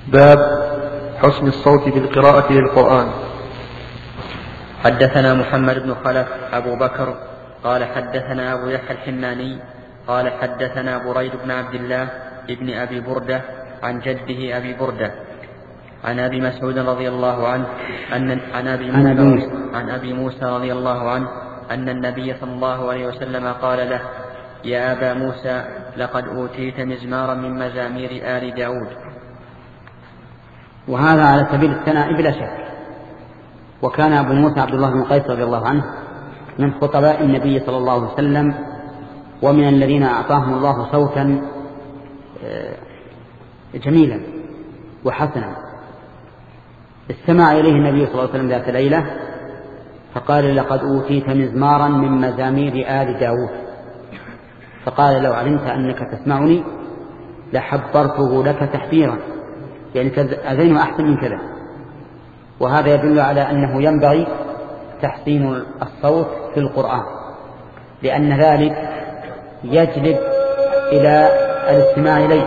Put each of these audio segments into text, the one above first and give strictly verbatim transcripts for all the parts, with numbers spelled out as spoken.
باب حسن الصوت بالقراءة للقرآن. حدثنا محمد بن خلف أبو بكر قال حدثنا أبو يحيى الحماني قال حدثنا بريد بن عبد الله ابن أبي بردة عن جده أبي بردة عن أبي مسعود رضي الله عنه أن عن أبي موسى, عن أبي موسى رضي الله عنه أن النبي صلى الله عليه وسلم قال له: يا أبا موسى لقد أوتيت مزمارا من مزامير آل داود. وهذا على سبيل الثناء بلا شك. وكان أبو موسى عبد الله بن قيس رضي الله عنه من خطباء النبي صلى الله عليه وسلم، ومن الذين أعطاهم الله صوتا جميلا وحسنا. استمع إليه النبي صلى الله عليه وسلم ذات ليلة فقال: لقد أوتيت مزمارا من مزامير آل داود. فقال: لو علمت أنك تسمعني لحبرته لك تحبيرا، يعني أذين أحسن من كذا. وهذا يدل على أنه ينبغي تحسين الصوت في القرآن، لأن ذلك يجلب إلى الاستماع إليه،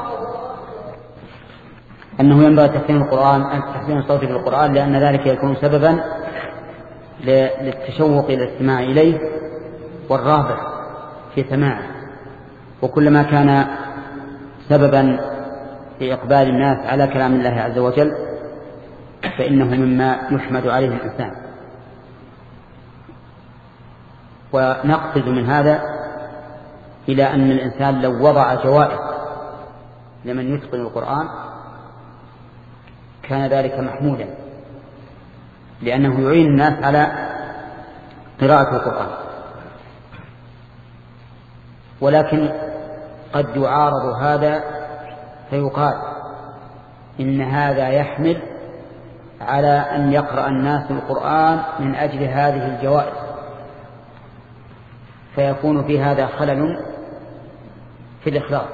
أنه ينبغي تحسين القرآن تحسين الصوت في القرآن، لأن ذلك يكون سببا للتشوق إلى الاستماع إليه والرغبة في سماعه. وكلما كان سببا لإقبال الناس على كلام الله عز وجل فإنه مما يحمد عليه الإنسان. ونقصد من هذا إلى أن الإنسان لو وضع جوائز لمن يتقن القرآن كان ذلك محمودا، لأنه يعين الناس على قراءة القرآن. ولكن قد يعارض هذا فيقال إن هذا يحمل على أن يقرأ الناس القرآن من أجل هذه الجوائز، فيكون في هذا خلل في الإخلاص.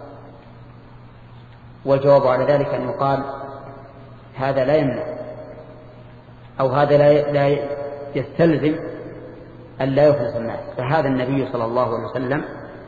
والجواب على ذلك أن يقال هذا لا يمنع، أو هذا لا يستلزم أن لا يخلص الناس. فهذا النبي صلى الله عليه وسلم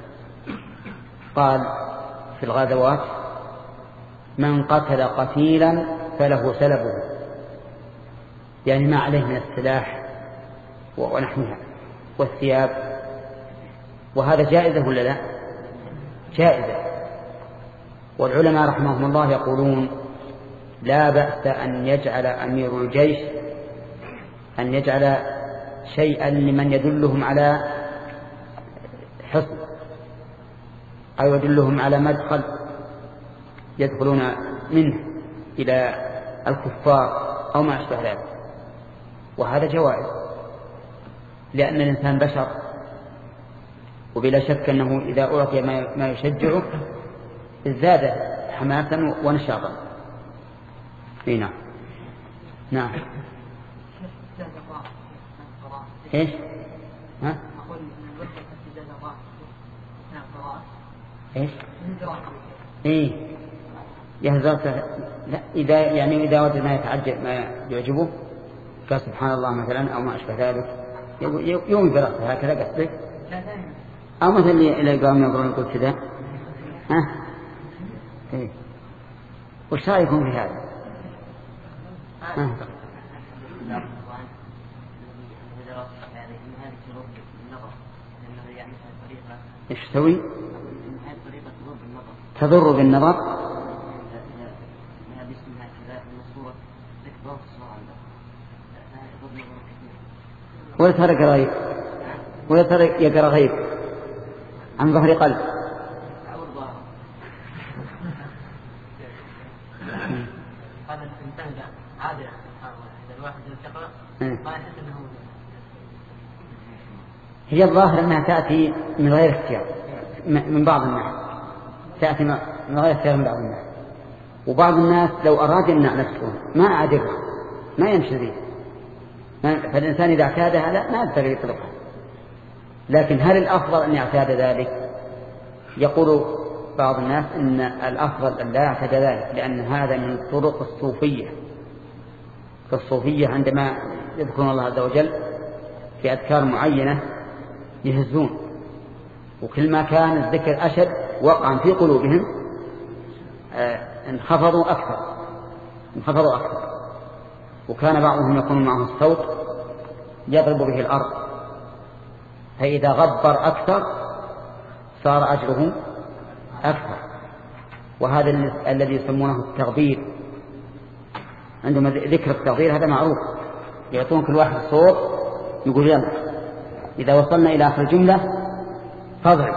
قال في الغزوات: من قتل قتيلا فله سلبه، يعني ما عليه من السلاح ونحوها والثياب. وهذا جائزة ولا لا؟ جائزة. والعلماء رحمهم الله يقولون لا بأس أن يجعل أمير الجيش أن يجعل شيئا لمن يدلهم على حصن أو يدلهم على مدخل يدخلون منه إلى الكفار أو ما أشبه ذلك، وهذا جوائز، لأن الإنسان بشر، وبلا شك أنه إذا أعطي ما يشجعه ازداد حماسا ونشاطا. نعم نعم. ايش؟ ها؟ ايش؟ ايه يهزر. لا، اذا يعني اذا وجد ما يتعجب ما يعجبه كسبحان الله مثلا او ما اشبه ذلك يوم براسه هكذا قصدك، او مثلا اللي قام ينظرون يقول كذا. ها؟ ايه وش رايكم في هذا؟ ها؟ ايش تسوي؟ تضر بالنظر. ولا ترى غيب ولا ترى يقرأ غيب عن ظهر قلب. هذا الإنسان عادة إذا الواحد يتقرأ ما يحس أنه هي الظاهر أنها تأتي من غير اختيار من بعض الناس، تأتي من غير اختيار من بعض الناس. وبعض الناس لو أراد يمنع نفسه ما أعدره ما يمشي ذي، فالإنسان إذا اعتادها لا ما يقدر يطلقها. لكن هل الأفضل أن يعتاد ذلك؟ يقول بعض الناس إن الأفضل أن لا يعتاد ذلك، لأن هذا من طرق الصوفية. فالصوفية عندما يذكرون الله عز وجل في أذكار معينة يهزون، وكل ما كان الذكر أشد وقعا في قلوبهم انخفضوا أكثر انخفضوا أكثر وكان بعضهم يكون معه الصوت يضرب به الأرض، فإذا غبر أكثر صار أجره أكثر. وهذا الذي يسمونه التغبير، عندما ذكر التغبير هذا معروف، يعطون كل واحد صوت يقول يلا إذا وصلنا إلى آخر الجملة فاضرب.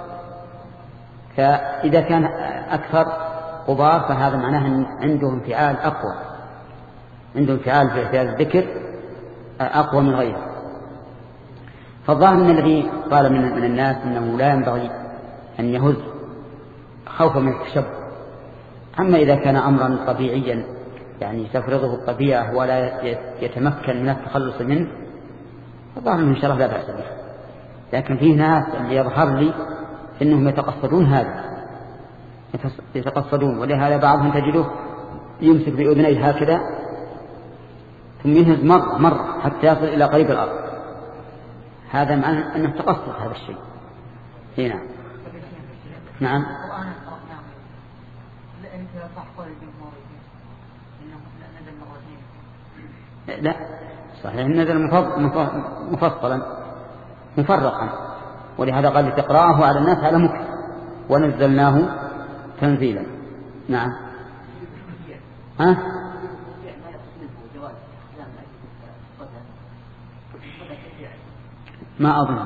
فإذا كان أكثر غبار فهذا معناه أن عنده انفعال أقوى، عنده انفعال في اعتياد الذكر أقوى من غيره. فالظاهر من الذي قال من, من الناس أنه لا ينبغي أن يهز خوفا من التشبه. أما إذا كان أمرا طبيعيا يعني تفرضه الطبيعة ولا يتمكن من التخلص منه فالظاهر من شرف لا بأس به. لكن فيه ناس اللي يظهر لي إنهم يتقصدون هذا يتقصدون ولهذا بعضهم تجده يمسك بأذنيه هكذا ثم ينهز مرة مرة حتى يصل إلى قريب الأرض. هذا معنى أنه تقصد هذا الشيء. هنا نعم لا صحيح نزل مفصلا مفرقا، ولهذا قال تقرأه على الناس على مكر ونزلناه تنزيلا. نعم ها ما أظن،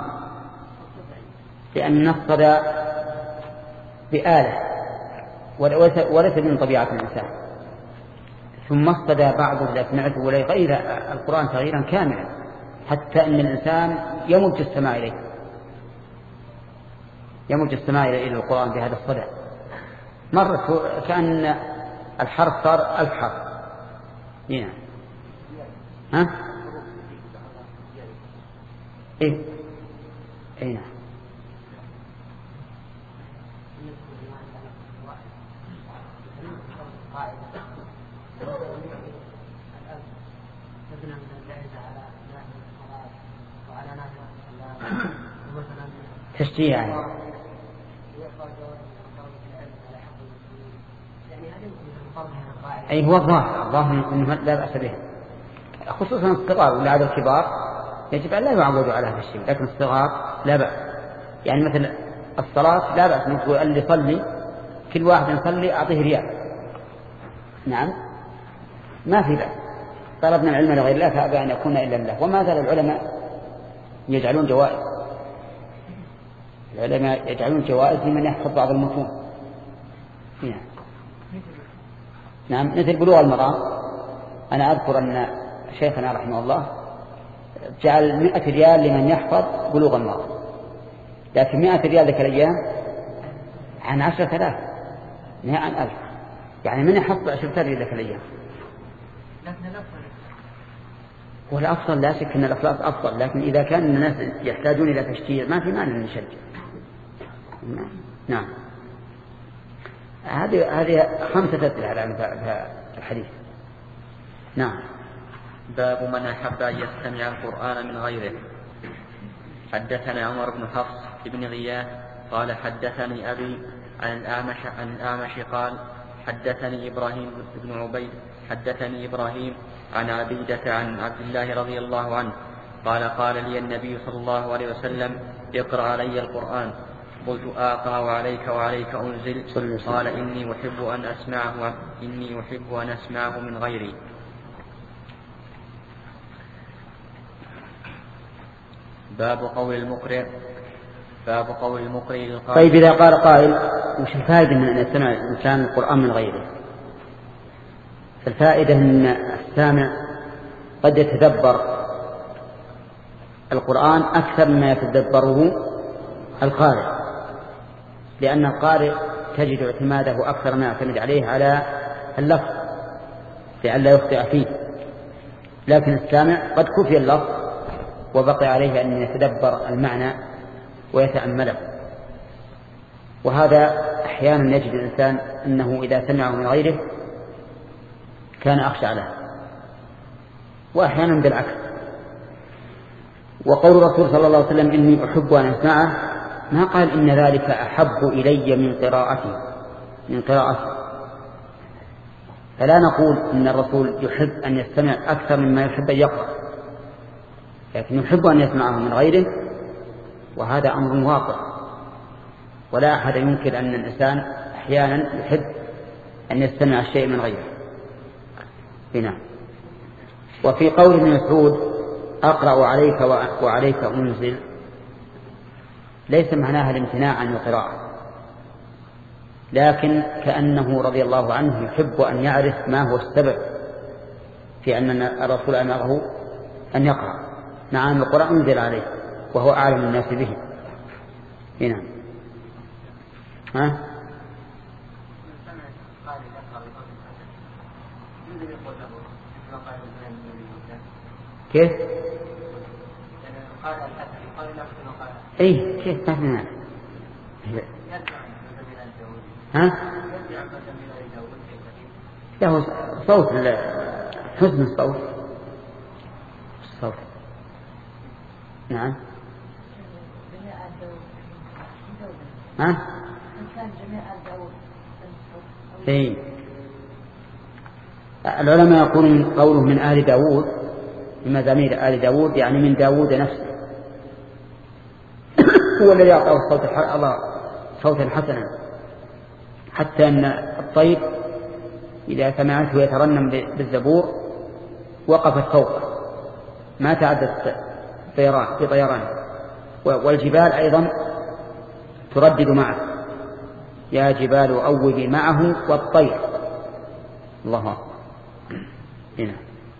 لأن الصدى بآلة وليس من طبيعة الإنسان، ثم الصدى بعض إذا سمعته ولا يغير القرآن تغييرا كاملا حتى أن الإنسان يمج السماء إليه يمج السماء إلى القرآن بهذا الصدى. مرة كأن الحرف صار ألف حرف. هنا ها إيه أين تشجيع يعني. أي هو الظاهر الظاهر أنه لا بأس به، خصوصا الصغار ولا عدد الكبار يجب أن لا يعودوا على هذا الشيء، لكن الصغار لا بأس. يعني مثل الصلاة لا بأس نقول اللي يصلي كل واحد يصلي أعطيه ريال، نعم ما في بأس. طلبنا العلم لغير الله فأبى أن يكون إلا الله. وما زال العلماء يجعلون جوائز العلماء يجعلون جوائز لمن يحفظ بعض المتون. نعم نعم مثل بلوغ المرام. أنا أذكر أن شيخنا رحمه الله جعل مئة ريال لمن يحفظ بلوغ المرام، لكن مئة ريال ذلك الأيام عن عشرة آلاف مئة عن ألف، يعني من يحفظ عشرة ريال ذلك الأيام. والأفضل لا شك أن الأخلاص أفضل، لكن إذا كان الناس يحتاجون إلى تشجيع ما في مانع نشجع. نعم هذه هذه خمسة أسئلة على الحديث. نعم باب من أحب أن يستمع القرآن من غيره. حدثنا عمر بن حفص بن غياث قال حدثني أبي عن الأعمش عن الأعمش قال حدثني إبراهيم بن عبيد حدثني إبراهيم عن عبيدة عن عبد الله رضي الله عنه قال قال لي النبي صلى الله عليه وسلم اقرأ علي القرآن. قلت آقرأ وعليك وعليك أنزل؟ قال إني أحب أن أسمعه إني أحب أن أسمعه من غيري. باب قول المقرئ باب قول المقرئ للقارئ. طيب إذا قال قائل وش الفائدة من أن يستمع الإنسان القرآن من غيره؟ الفائدة أن السامع قد يتدبر القرآن أكثر مما يتدبره القارئ، لأن القارئ تجد اعتماده أكثر ما يعتمد عليه على اللفظ لئلا يخطئ فيه، لكن السامع قد كفي اللفظ وبقي عليه أن يتدبر المعنى ويتأمله. وهذا أحيانا يجد الإنسان أنه إذا سمعه من غيره كان أخشع له، وأحيانا بالعكس. وقول الرسول صلى الله عليه وسلم إني أحب أن أسمعه ما قال إن ذلك أحب إلي من قراءتي من قراءتي فلا نقول إن الرسول يحب أن يستمع أكثر مما يحب أن يقرأ، لكن يحب أن يسمعه من غيره، وهذا أمر واقع، ولا أحد ينكر أن الإنسان أحيانا يحب أن يستمع الشيء من غيره. هنا وفي قول ابن مسعود أقرأ عليك وعليك أنزل، ليس معناها الامتناع عن القراءة، لكن كأنه رضي الله عنه يحب أن يعرف ما هو السبب في أن الرسول أمره أن يقرأ. نعم القرآن أنزل عليه وهو أعلم الناس به. هنا ها كيف؟ ايه كيف فهمنا؟ ها؟ له صوت حسن الصوت الصوت نعم. ها؟ ايه العلماء يقولون قوله من آل داود، من مزامير آل داود يعني من داود نفسه، هو الذي أعطاه الصوت الله صوتا حسنا، حتى أن الطير إذا سمعته يترنم بالزبور وقفت فوقه ما تعدت في طيران، والجبال أيضا تردد معه يا جبال أوبي معه والطير. الله أكبر. هنا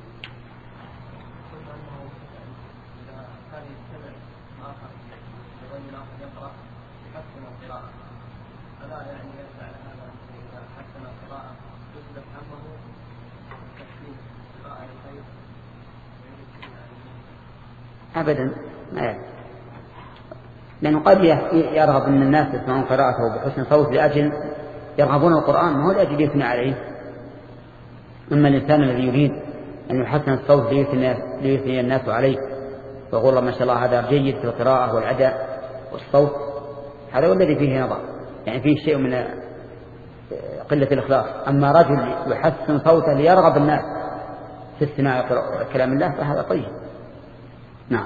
أبدا ما يعني. لأنه قد يرغب أن الناس يسمعون قراءته بحسن صوت لأجل يرغبون القرآن، ما هو لأجل يثني عليه. أما الإنسان الذي يريد أن يحسن الصوت ليثني الناس عليه ويقول ما شاء الله هذا جيد في القراءة والأداء والصوت، هذا هو الذي فيه نظر، يعني فيه شيء من قلة الإخلاص. أما رجل يحسن صوته ليرغب الناس في استماع كلام الله فهذا طيب. نعم.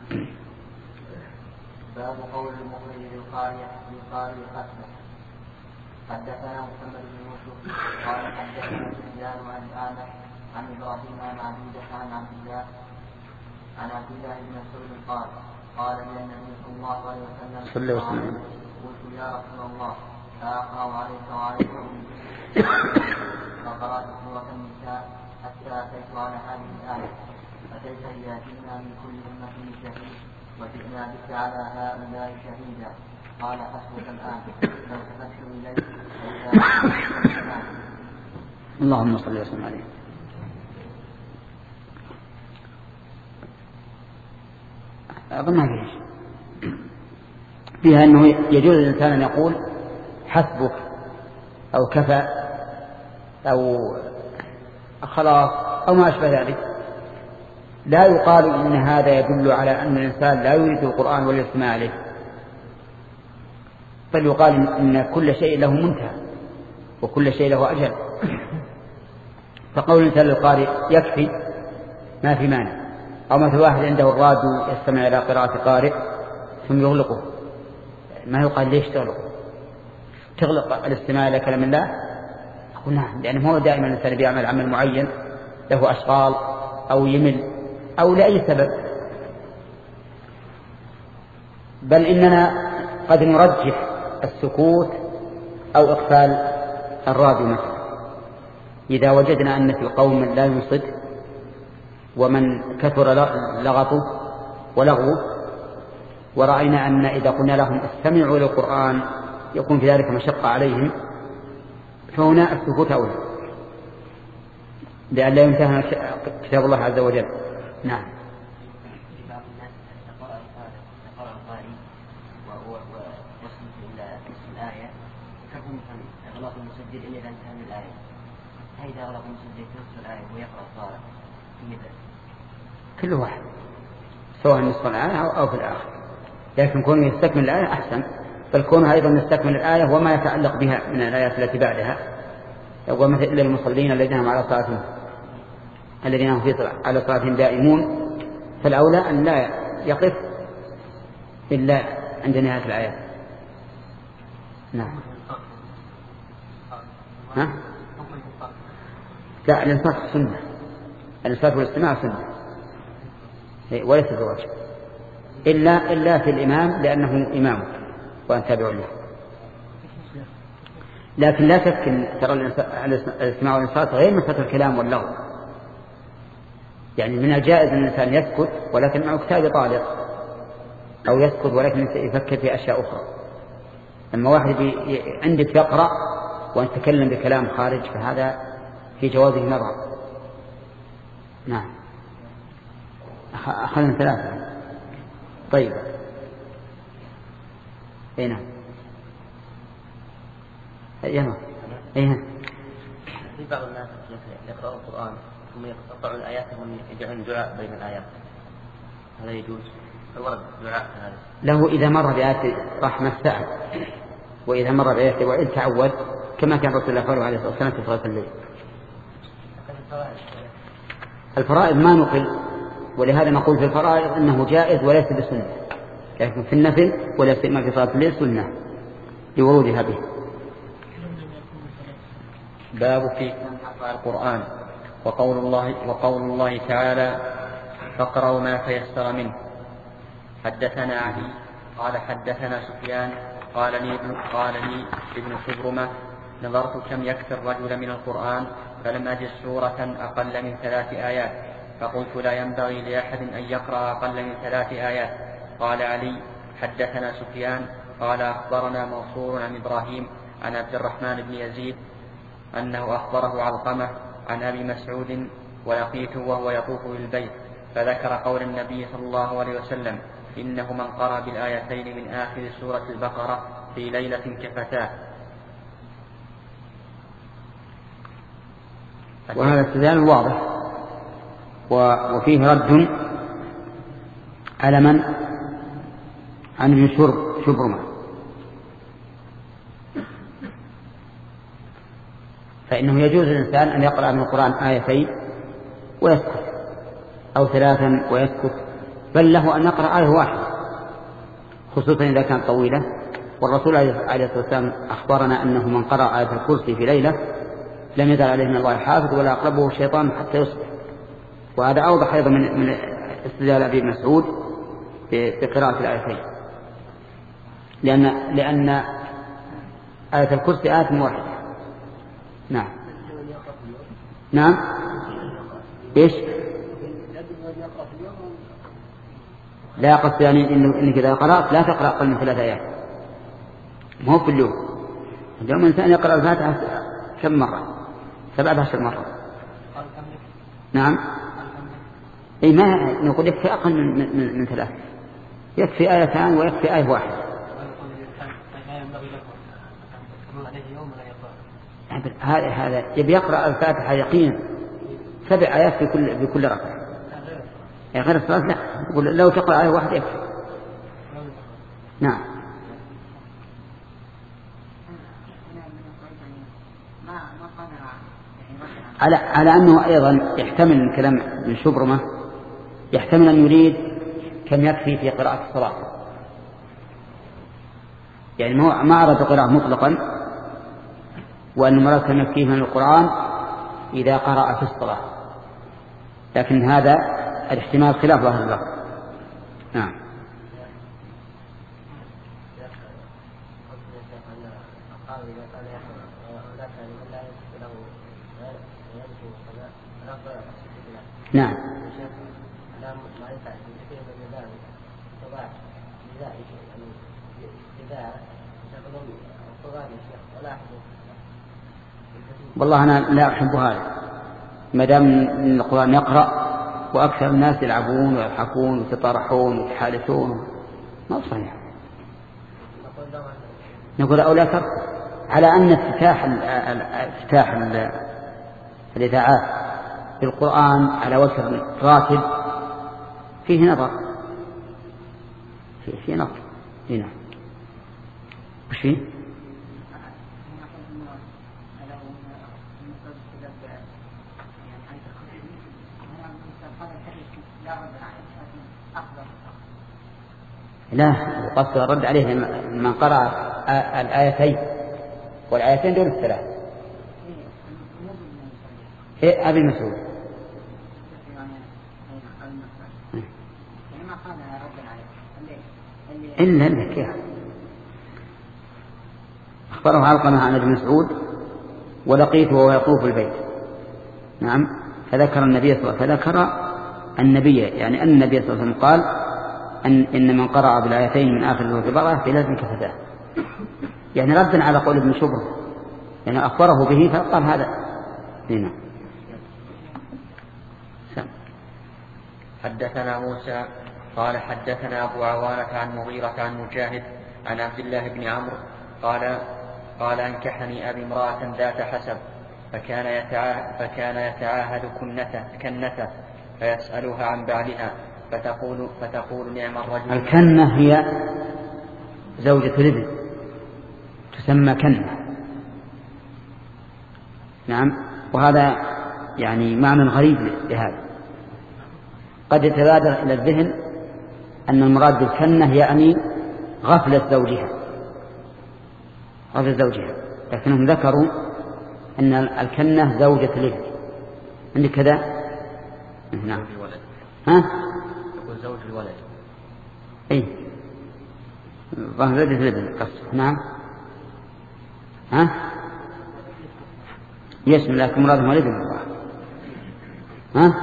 باب قول المؤمن للقارئ للقارئ حسبه. حدثنا محمد بن يوسف قال حدثنا سفيان عن الأعمش عن إبراهيم عن عبيدة عن عبد الله عن عبد الله بن مسعود قال قال لي النبي صلى الله عليه وسلم صلى الله عليه وسلم قلت يا رسول الله فأقرأ عليك وعليك فقرأت سورة النساء حتى أتيت على هذه الآية أتيت إذا جئنا من كل أمة شهيد وجئنا بك على هؤلاء شهيدا قال حسبك الآن فالتفت إليه اللهم صل وسلم عليه. أظن ما فيش فيها أنه يجوز الإنسان أن يقول حسبك أو كفى أو خلاص أو ما أشبه ذلك. لا يقال إن هذا يدل على أن الإنسان لا يريد القرآن ولا يستمع عليه، بل يقال إن كل شيء له منتهى وكل شيء له أجل. فقول الإنسان للقارئ يكفي ما في مانع، أو مثل واحد عنده الراديو يستمع إلى قراءة قارئ ثم يغلقه، ما يقال ليش تغلقه؟ تغلق الاستماع إلى كلام الله؟ أقول نعم، لأنه هو دائما الإنسان بيعمل عمل معين له أشغال أو يمل أو لأي سبب، بل إننا قد نرجح السكوت أو إقفال الراديو مثلا إذا وجدنا أن في قوم لا ينصت ومن كثر لغطه ولغوه، ورأينا أن إذا قلنا لهم استمعوا للقرآن يكون في ذلك مشقة عليهم، فهنا السكوت أولى لأن لا ينتهى كتاب الله عز وجل. نعم. كل واحد سواء نصف الآية أو في الآخر، لكن كونه يستكمل الآية أحسن، بل كونه أيضا يستكمل الآية وما يتعلق بها من الآيات التي بعدها ومثل إلا المصلين الذين هم على صلاتهم الذين هم في على صلاتهم دائمون، فالأولى أن لا يقف إلا عند نهاية الآيات. نعم. ها؟ لا، الانصات سنة، الانصات والاستماع سنة وليس بواجب إلا إلا في الإمام لأنه إمام وأن تابع له. لكن لا شك أن ترى الاستماع والانصات غير مسألة الكلام واللغو. يعني من الجائز أن الإنسان يسكت ولكن معه كتاب طالق، أو يسكت ولكن يفكر في أشياء أخرى. لما واحد عندك يقرأ وأن تكلم بكلام خارج فهذا في جوازه نظر. نعم. أخذنا ثلاثة. طيب. أي نعم. أيها أيها. في بعض الناس يقرأوا القرآن ثم يقطعون الآيات وهم يجعلون دعاء بين الآيات، هذا يجوز؟ الورد دعاء هذا له إذا مر بآيات رحمة سعد، وإذا مر بآيات وإن تعود، كما كان رسول الله عليه الصلاة والسلام في صلاة الليل. الفرائض ما نقل، ولهذا نقول في الفرائض أنه جائز وليس بسنة، لكن في النفل ولا سيما في صلاة الليل سنة لورودها به. باب في القرآن وقول الله وقول الله تعالى فاقرأوا ما تيسر منه. حدثنا علي قال حدثنا سفيان قال لي ابن قال لي ابن خبرمة نظرت كم يكفي الرجل من القرآن فلم أجد سورة أقل من ثلاث آيات، فقلت لا ينبغي لأحد أن يقرأ أقل من ثلاث آيات. قال علي حدثنا سفيان قال أخبرنا منصور عن إبراهيم عن عبد الرحمن بن يزيد أنه أخبره علقمة عن أبي مسعود ولقيته وهو يطوف بالبيت فذكر قول النبي صلى الله عليه وسلم إنه من قرأ بالآيتين من آخر سورة البقرة في ليلة كفتاه. وهذا استدلال واضح وفيه رد على من عن ابن شبرمة، فإنه يجوز للإنسان أن يقرأ من القرآن آيتين ويسكت أو ثلاثا ويسكت، بل له أن يقرأ آية واحدة خصوصا إذا كانت طويلة. والرسول عليه الصلاة والسلام أخبرنا أنه من قرأ آية الكرسي في ليلة لم يزل عليه من الله حافظ ولا أقربه الشيطان حتى يصبح. وهذا أوضح أيضا من, من استدلال أبي مسعود بقراءة الآيتين، لأن, لأن آية الكرسي آية واحدة. نعم نعم إيش لا قصد يعني إنه إنك إذا قرأت لا تقرأ أقل من ثلاث آيات، ما هو في اليوم. اليوم الإنسان يقرأ الفاتحة كم مرة؟ سبعة عشر مرة. نعم أي ما نقول يكفي أقل من, من, من ثلاث، يكفي آيتان ويكفي آية واحدة. هذا هذا يبي يقرأ الفاتحة يقينا سبع آيات في كل في كل ركعة، يعني غير الصلاة لا، يقول لو تقرأ آية واحدة يكفي. نعم. على على أنه أيضا يحتمل من كلام ابن شبرمة يحتمل أن يريد كم يكفي في قراءة الصلاة، يعني ما أراد قراءة مطلقا، وأن مراد كم يكفيه من القرآن إذا قرأ في الصلاة، لكن هذا الاحتمال خلاف ظاهر اللفظ. نعم. نعم. والله أنا لا أحب هذا، ما دام من القرآن يقرأ وأكثر الناس يلعبون ويضحكون ويتطرحون ويتحادثون ما صحيح. نقول أولا ترك على أن افتتاح افتتاح الإذاعات بالقرآن على وجه راتب فيه نظر، فيه, فيه نظر هنا. وش فيه؟ لا، قصد الرد عليه من قرأ الآيتين، والآيتين دون الثلاث. إيه أبي مسعود إلا إلا كيف أخبره علقمة عن ابن مسعود ولقيته وهو يطوف البيت. نعم، فذكر النبي صلى الله عليه وسلم فذكر النبي يعني أن النبي صلى الله عليه وسلم قال أن إن من قرأ بالآيتين من آخر سورة البقرة فلازم كفتاه، يعني ردا على قول ابن شبر، يعني أخبره به فقال هذا هنا. حدثنا موسى قال حدثنا أبو عوانة عن مغيرة عن مجاهد عن عبد الله بن عمرو قال قال أنكحني أبي امرأة ذات حسب فكان يتعاهد, فكان يتعاهد كنته, كنته فيسألها عن بعلها فتقول, فتقول نعم الرجل. الكنة هي زوجة الابن تسمى كنة. نعم، وهذا يعني معنى غريب لهذا. قد يتبادر إلى الذهن أن المراد بالكنة يعني غفلة زوجها غفلة زوجها لكنهم ذكروا أن الكنة زوجة الابن. عندك كذا؟ نعم. ها؟ يقول زوج الولد. إيه زوجة الابن قصد. نعم. ها؟ يسمى لكن مراد هو الابن. ها؟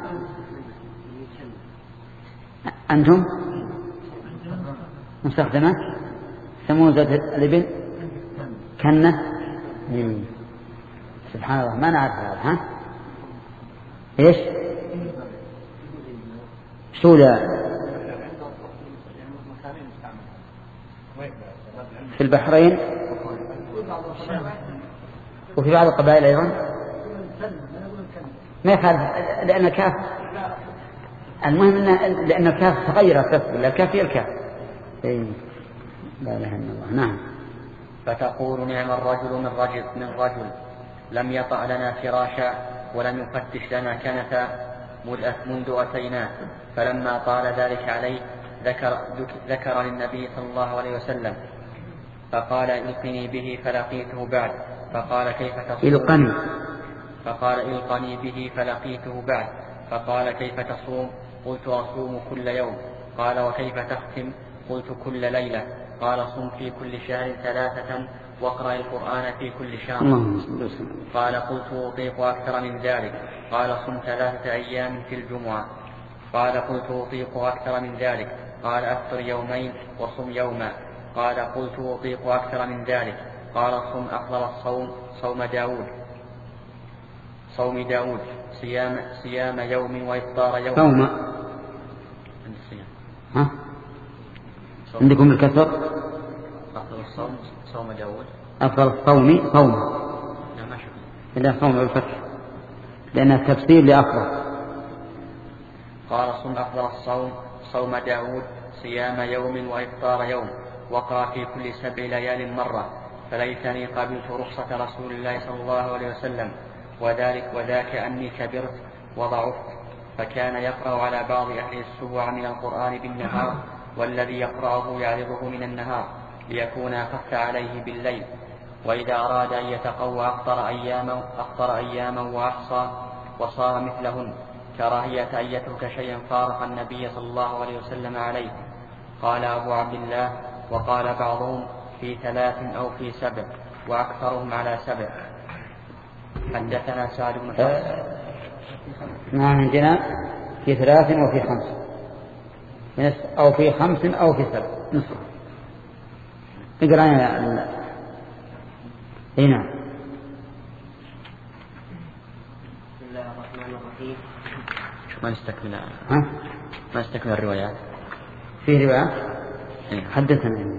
أنتم مستخدمة سمون زوجة الابن كنة. مم. سبحان الله ما نعرف هذا. ها ايش سودا في البحرين وفي بعض القبائل ايضا ما يخالف لان الكاف المهم ان لان الكاف تغيرت بس الكاف هي الكاف. اي لا اله الا الله. نعم. فتقول نعم الرجل من رجل من رجل لم يطأ لنا فراشا ولم يفتش لنا كنفا منذ أتيناه. فلما طال ذلك عليه ذكر, ذكر للنبي صلى الله عليه وسلم فقال إلقني به فلقيته بعد. فقال كيف تصوم؟ إلقني. فقال إلقني به فلقيته بعد. فقال كيف تصوم؟ قلت أصوم كل يوم. قال وكيف تختم؟ قلت كل ليلة. قال صم في كل شهر ثلاثة واقرأ القرآن في كل شهر. قال قلت أطيق أكثر من ذلك. قال صم ثلاثة أيام في الجمعة. قال قلت أطيق أكثر من ذلك. قال أفطر يومين وصم يوما. قال قلت أطيق أكثر من ذلك. قال صم أفضل الصوم صوم داود صوم داود صيام, صيام يوم وإفطار يوم. صوم ها عندكم الكسر. أفضل الصوم صوم داود. أفضل الصوم صوم لا ما شوف إلا صوم بالفتح لأنها تفسير لأفضل. قال صم أفضل الصوم صوم داود صيام يوم وإفطار يوم وقرأ في كل سبع ليال مرة. فليتني قبلت رخصة رسول الله صلى الله عليه وسلم وذلك وذاك أني كبرت وضعفت. فكان يقرأ على بعض أهل السبوع من القرآن بالنهار والذي يقرأه يعرضه من النهار ليكون أخف عليه بالليل. وإذا أراد أن يتقوى أفطر أياما, أفطر أياما وأحصى وصار مثلهن كراهية أن يترك شيئا فارق النبي صلى الله عليه وسلم عليه. قال أبو عبد الله وقال بعضهم في ثلاث أو في سبع وأكثرهم على سبع. حدثنا سعد بن حفص. نعم عندنا في ثلاث وفي خمس أو في خمس أو في سبع نصف. اقرأ يا اي نعم. بسم الله الرحمن الرحيم. ما نستكمل ها ما نستكمل الروايات. في روايات حدثنا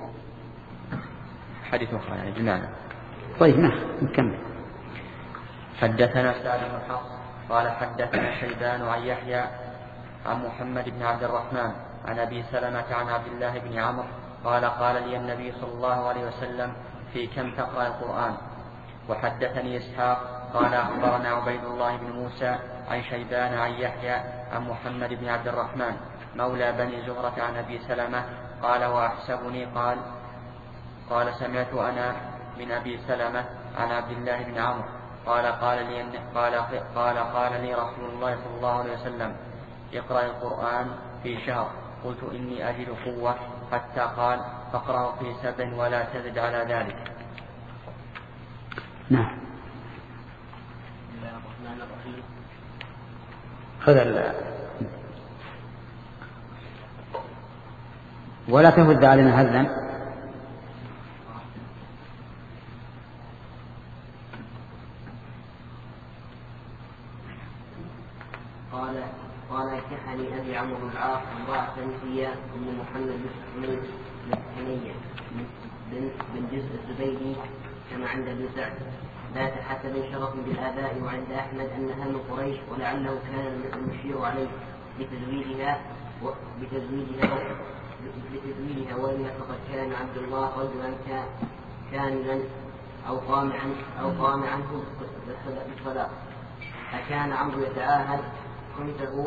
حديث أخرى يعني جمعنا. طيب نعم نكمل. حدثنا سعد بن حفص قال حدثنا شيبان عن يحيى عن محمد بن عبد الرحمن عن أبي سلمة عن عبد الله بن عمرو قال قال لي النبي صلى الله عليه وسلم في كم تقرأ القرآن. وحدثني إسحاق قال أخبرنا عبيد الله بن موسى عن شيبان عن يحيى عن محمد بن عبد الرحمن مولى بني زهرة عن أبي سلمة قال وأحسبني قال قال سمعت أنا من أبي سلمة عن عبد الله بن عمرو قال قال لي قال قال قال لي رسول الله صلى الله عليه وسلم اقرأ القرآن في شهر قلت إني أجد قوة حتى قال فاقرأه في سبع ولا تزد على ذلك. نعم. خذ ال ولا تهد علينا هذا. قال قال كحني أبي عمرو بن العاص امرأة هي أم محمد بن حنية بن جزء الزبيدي كما عند ابن سعد ذات حسب شرف بالآباء، وعند أحمد أنها من قريش ولعله كان المشير عليه بتزويدها بتزويدها بتزويدها وإلا فقد كان عبد الله رجلا كاملا أو قامعا أو قام عنه بالصلاة. فكان عمرو يتعاهد كنته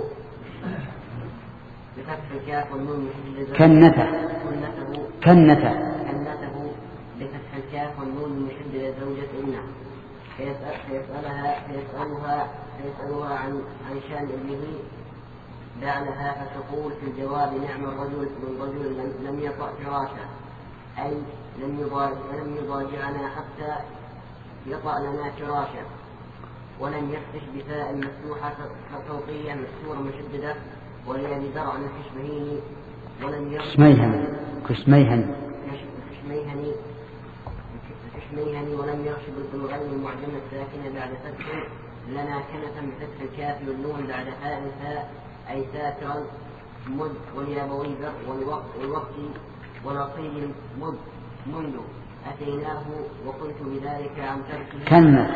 بفتح الكاف والنون كنته كنته كنته بفتح الكاف والنون المشد لزوجة ابنه فيسألها فيسألها فيسألها عن عن شأن ابنه بعلها فتقول في الجواب نعم الرجل من رجل لم يطأ فراشا، أي لم لم يضاجعنا حتى يطأ لنا فراشا، ولم يفتش بفاء مفتوحة فوقية مكسورة مشددة وليأبي درع من كشمهين ولم كشميهني كشميهني كشميهني كشميهني ولم يرشد بالغين المعجمة الساكنة بعد فتح لنا كنة بفتح الكاف والنون بعد هاء فاء أي ساترا مد واليابوي ذر والوقت ونصيب مد منذ أتيناه وقلت بذلك عن تركه كنت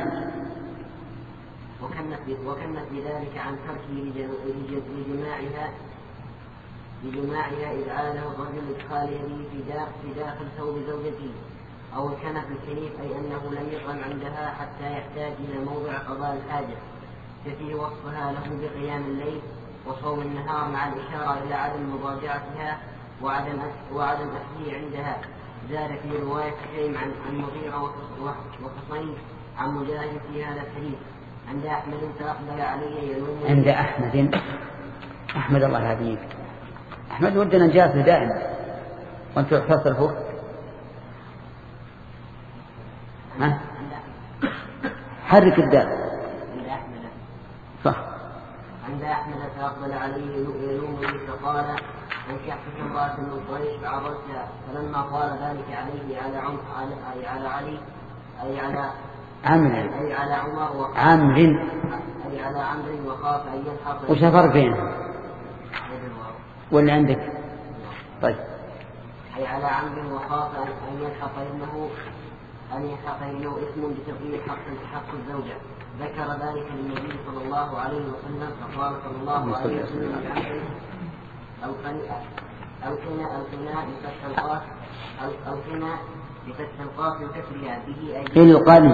وكنت وكنت بذلك عن تركه لجماعها لجماعها إذ عاده الرجل إدخال يده في داخل ثوب زوجته، أو الكنف الكنيف أي أنه لم يطعم عندها حتى يحتاج إلى موضع قضاء الحاجة، ففي وصفها له بقيام الليل وصوم النهار مع الإشارة إلى عدم مضاجعتها وعدم وعدم أكله عندها. زاد في رواية شيء عن المغيرة وحصين عن مجاهد في هذا الحديث. عند أحمد فأقبل علي يلوم عند أحمد أحمد الله يهديك أحمد ودنا نجازه دائما وأنت تصرفه ها حرك الدال عند أحمد صح. عند أحمد فأقبل علي يلومني فقال أنكحتك امرأة من قريش فعرضتها، فلما قال ذلك عليه على عمر أي على علي أي على عمرو أي على عمر عمرو أي على عمرو وخاف أن يلحق. وش الفرق بينهم واللي عندك؟ طيب. أي على عمرو وخاف أن يلحق ابنه أن يلحق ابنه اسم بتغيير حق حق الزوجة. ذكر ذلك للنبي صلى الله عليه وسلم فقال صلى الله عليه وسلم لعمرو ألقنا ألقنا بفتح القاف ألقنا بفتح القاف وكسرها به أي القني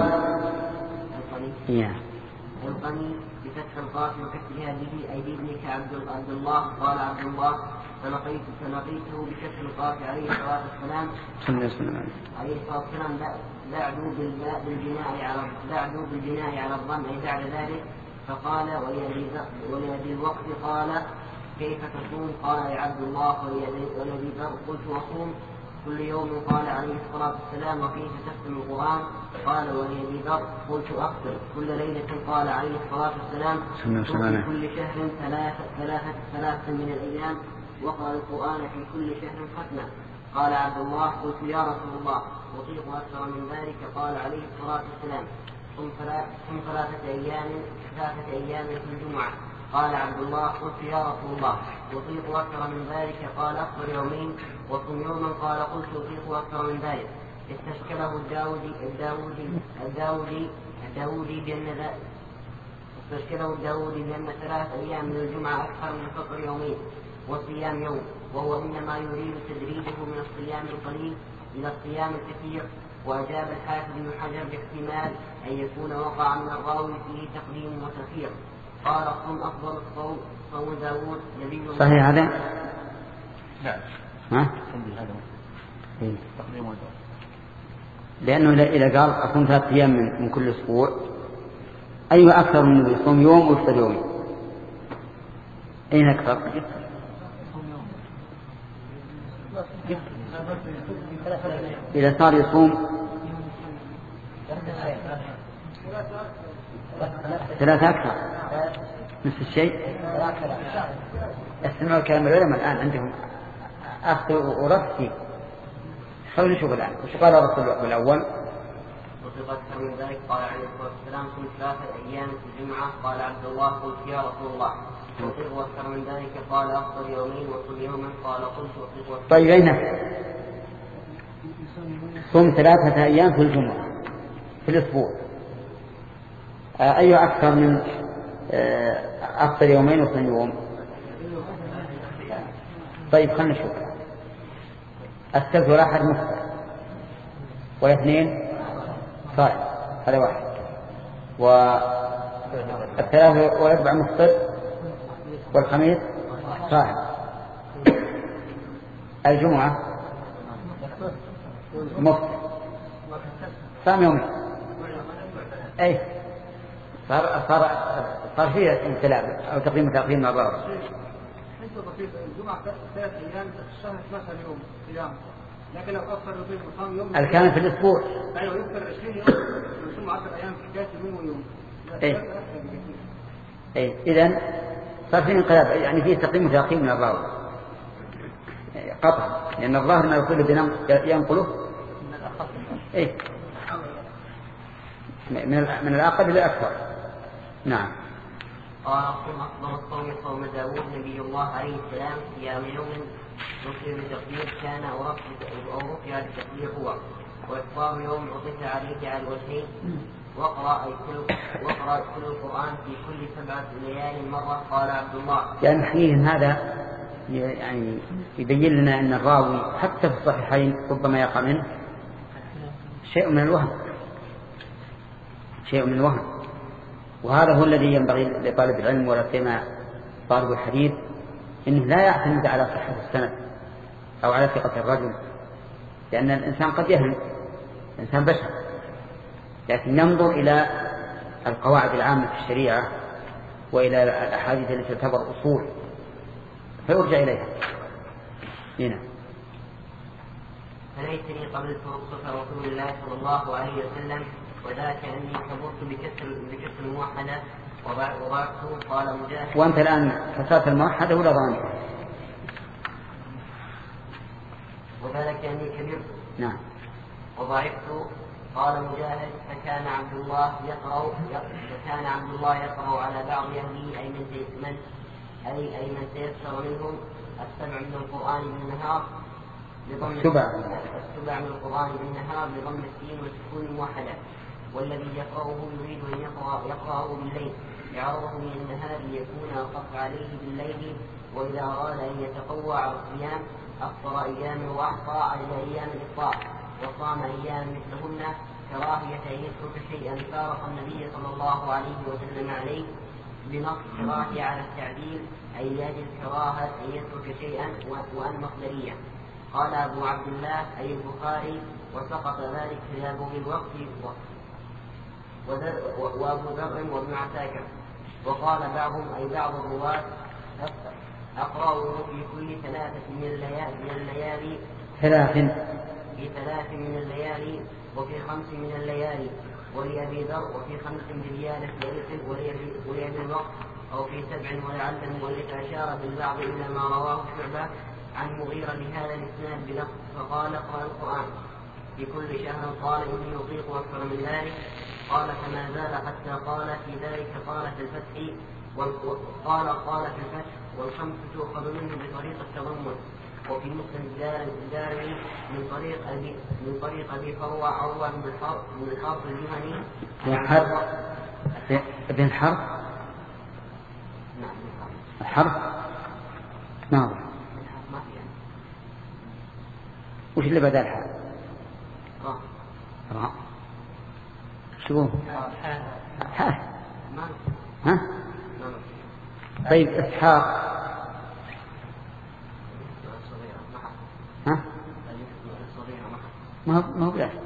القني بفتح القاف وكسرها به أي ابنك عبد الله. قال عبد الله فلقيت فلقيته بكسر القاف عليه الصلاة والسلام عليه الصلاة والسلام بعدوا بالباء بالبناء على بعدوا بالبناء على الضم أي بعد ذلك. فقال ولهذه الوقت قال كيف تصوم؟ قال يا عبد الله ولهذه ذر قلت أصوم كل يوم. قال عليه الصلاة والسلام وكيف تختم القرآن؟ قال ولهذه ذر قلت أفطر كل ليلة. قال عليه الصلاة والسلام في كل شهر ثلاثة ثلاثة ثلاثة من الأيام وقرأ القرآن في كل شهر ختمة. قال عبد الله قلت يا رسول الله أطيق أكثر من ذلك؟ قال عليه الصلاة والسلام صم ثلاثة أيام ثلاثة أيام في الجمعة. قال عبد الله قلت يا رسول الله أطيق أكثر من ذلك؟ قال أفطر يومين وصم يوما. قال قلت أطيق أكثر من ذلك. استشكله الداودي الداودي الداودي الداودي بأن استشكله الداودي بأن ثلاث أيام من الجمعة أكثر من فطر يومين وصيام يوم، وهو إنما يريد تدريجه من الصيام القليل إلى الصيام الكثير وأجاب الحافظ بن حجر باحتمال أن يكون وقع من الراوي فيه تقديم وتأخير. قال صم أفضل الصوم صوم داود نبي الله. صحيح هذا؟ نعم. ها؟ لأنه إذا قال أصوم ثلاثة أيام من, من كل أسبوع أيها أكثر من أنه يصوم يوم ويفطر يوم؟ أين أكثر؟ إذا صار يصوم ثلاثة أكثر نفس الشيء. استمعوا كلام العلماء الآن عندهم أخذ ورد. خلونا نشوف الآن وش قال الرسول بالأول. وصفت من ذلك قال عليه الصلاة والسلام كل ثلاثة أيام في الجمعة. قال عبد الله قلت يا رسول الله وصف واكثر من ذلك قال أفطر يومين وصل يوما. قال قلت وصف واكثر. طيب أين صوم ثلاثة أيام في الجمعة في الأسبوع أي أكثر من أفطر يومين وصل يوم؟ طيب خلنا نشوف. السبت والأحد مفطر والاثنين صائم هذا واحد والثلاثة والأربع مفطر والخميس صائم. الجمعة مفطر صام يومين. أي صار صار صار فيه امتلاء أو تقديم وتأخير مع بعض. الجمعة ثلاث أيام الشهر اثنا عشر يوم صيام، لكن لو أفطر يومين وصام يوم الكامل في الأسبوع. أيوة يفطر عشرين يوم ويصوم عشر أيام في حكاية يوم ويوم. أي أي إذن صار فيه انقلاب يعني فيه تقديم وتأخير من الراوي قطعا لأن الظاهر ما يقول ينقله أي من من الأقل إلى الأكثر. نعم. قال صم أفضل الصوم صوم داود نبي الله عليه السلام صيام يوم نصير بتقدير كان أو رفع بتقدير هو وإفطار يوم عطف عليه على الوجهين. وقرأ كل وقرأ كل القرآن في كل سبعة ليال مرة. قال عبد الله. يعني حقيقة هذا يعني يبين لنا أن الراوي حتى في الصحيحين ربما يقع منه شيء من الوهم شيء من الوهم وهذا هو الذي ينبغي لطالب العلم ولا سيما طالب الحديث إنه لا يعتمد على صحة السند أو على ثقة الرجل لأن الإنسان قد يهم الإنسان بشر لكن ينظر إلى القواعد العامة في الشريعة وإلى الأحاديث التي تعتبر أصول فيرجع إليها. هنا فليتني قبلت رخصة رسول الله صلى الله عليه وسلم وذاك أني كبرت بكسر بكسر الموحدة وضعته. قال مجاهد. وأنت الآن كسرت الموحدة ولا ضامن؟ وذلك أني كبرت. نعم. وضعفت. قال مجاهد فكان عبد الله يقرأ فكان عبد الله يقرأ على بعض أهله أي من من أي أي من تيسر منهم السبع من القرآن بالنهار بضم السبع السبع من القرآن بالنهار بضم السين وسكون موحدة والذي يقرأه يريد أن يقرأ يقرأه بالليل يعرضه من النهار ليكون أخف عليه بالليل وإذا أراد أن يتقوى على الصيام أفطر أيام وأحصى على أيام الإفطار وصام أيام مثلهن كراهية أن يترك شيئا فارق النبي صلى الله عليه وسلم عليه بنص كراهية على التعديل أي يجد كراهة أن يترك شيئا وأن مصدرية. قال أبو عبد الله أي البخاري وسقط ذلك في أبو الوقت وأبو ذر وابن عساكر. وقال بعضهم أي بعض الرواة أقرأه في كل ثلاثة من الليالي, من الليالي ثلاث في ثلاث من الليالي وفي خمس من الليالي ولأبي ذر وفي خمس بريالة ولأبي الوقت أو في سبع ولعل المؤلف أشار بالبعض إلى ما رواه شعبة عن مغيرة بهذا الإسناد بلفظ فقال اقرأ القرآن في كل شهر. قال إني أطيق أكثر من ذلك. قال فما زال حتى قال في ذلك قال في الفتح وقال قال في الفتح والخمس تؤخذ منه بطريق التضمن. وفي مسلم الدارمي من طريق أبي من طريق أبي فروة عروة بن الحرب بن الحرب الجهني ابن الحرب. نعم الحرب نعم. وش اللي بدأ الحرب؟ شو ها ها طيب إسحاق ها ما ما هو بلا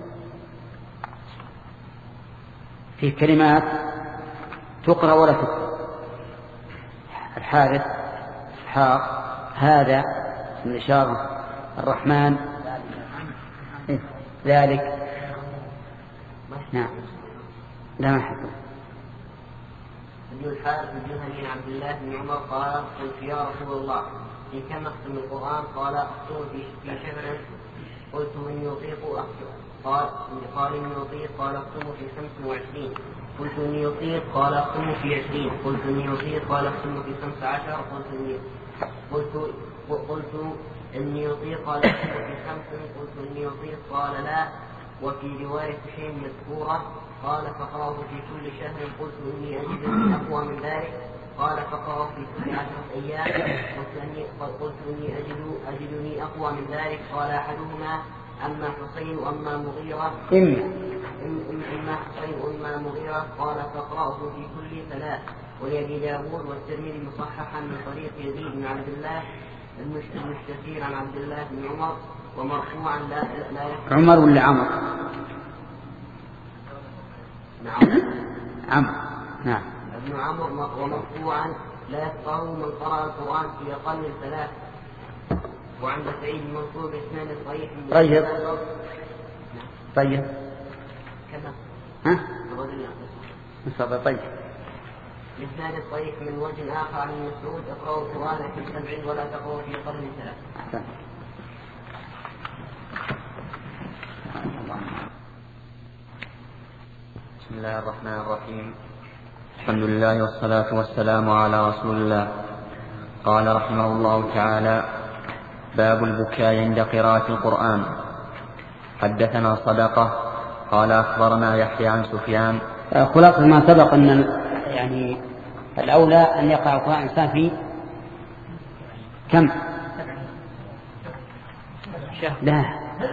في كلمات تقرأ ولا تقرأ. الحارث إسحاق هذا اسم الإشارة. الرحمن إيه؟ ذلك نعم لا ما حكم. ابن الحارث الجهني عبد الله بن عمر قال قلت يا رسول الله في كم أختم القرآن؟ قال أختم في شهر. قلت إني أطيق أختم. قال قال إني أطيق. قال أختم في خمس وعشرين. قلت إني أطيق. قال أختم في عشرين. قلت إني أطيق. قال أختم في خمس عشر. قلت إني قلت قلت إني أطيق. قال أختم في خمس. قلت إني أطيق. قال لا. وفي رواية شيء مذكورة قال فقرأت في كل شهر. قلت إني أجد أقوى من ذلك. قال فقرأت في كل عشرة أيام. قلت إني قلت إني أجد أجدني أقوى من ذلك. قال أحدهما أما حسين وأما مغيرة إما إما حسين وأما مغيرة. قال فقرأت في كل ثلاث. ولأبي داود والترمذي مصححا من طريق يزيد بن عبد الله المستثير عن عبد الله بن عمر ومرفوعا لا لا يفقه. عمر ولا عمر؟ نعم عمر نعم. ابن عمر ومرفوعا لا يفقه من قرأ القرآن في أقل من ثلاث. وعند سعيد المنصور بإسناد صحيح. طيب طيب كذا ها مصطفى طيب بإسناد صحيح من وجه آخر عن مسعود اقرأوا القرآن في سبع ولا تقرأوا في قرن ثلاث. أحسن. بسم الله الرحمن الرحيم. الحمد لله والصلاة والسلام على رسول الله. قال رحمه الله تعالى: باب البكاء عند قراءة القرآن. حدثنا صدقة قال أخبرنا يحيى عن سفيان. خلاصة ما سبق أن يعني الأولى أن يقرأ القرآن الإنسان في كم؟ لا